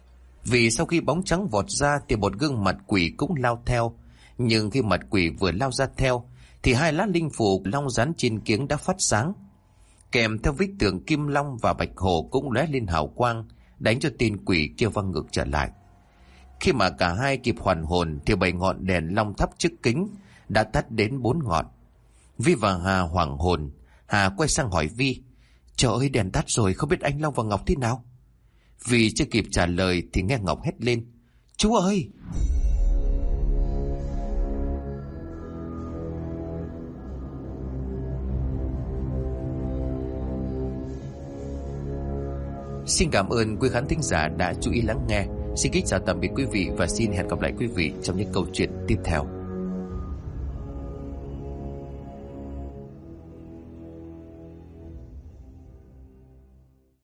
Vì sau khi bóng trắng vọt ra thì một gương mặt quỷ cũng lao theo. Nhưng khi mặt quỷ vừa lao ra theo thì hai lá linh phù long dán trên kiếng đã phát sáng, kèm theo vết tượng kim long và bạch hổ cũng lóe lên hào quang, đánh cho tên quỷ kia văng ngược trở lại. Khi mà cả hai kịp hoàn hồn thì bảy ngọn đèn long thắp trước kính đã tắt đến bốn ngọn. Vi và Hà hoảng hồn. Hà quay sang hỏi Vi, trời ơi đèn tắt rồi, không biết anh Long và Ngọc thế nào? Vi chưa kịp trả lời thì nghe Ngọc hét lên, chú ơi! Xin cảm ơn quý khán thính giả đã chú ý lắng nghe. Xin kính chào tạm biệt quý vị và xin hẹn gặp lại quý vị trong những câu chuyện tiếp theo.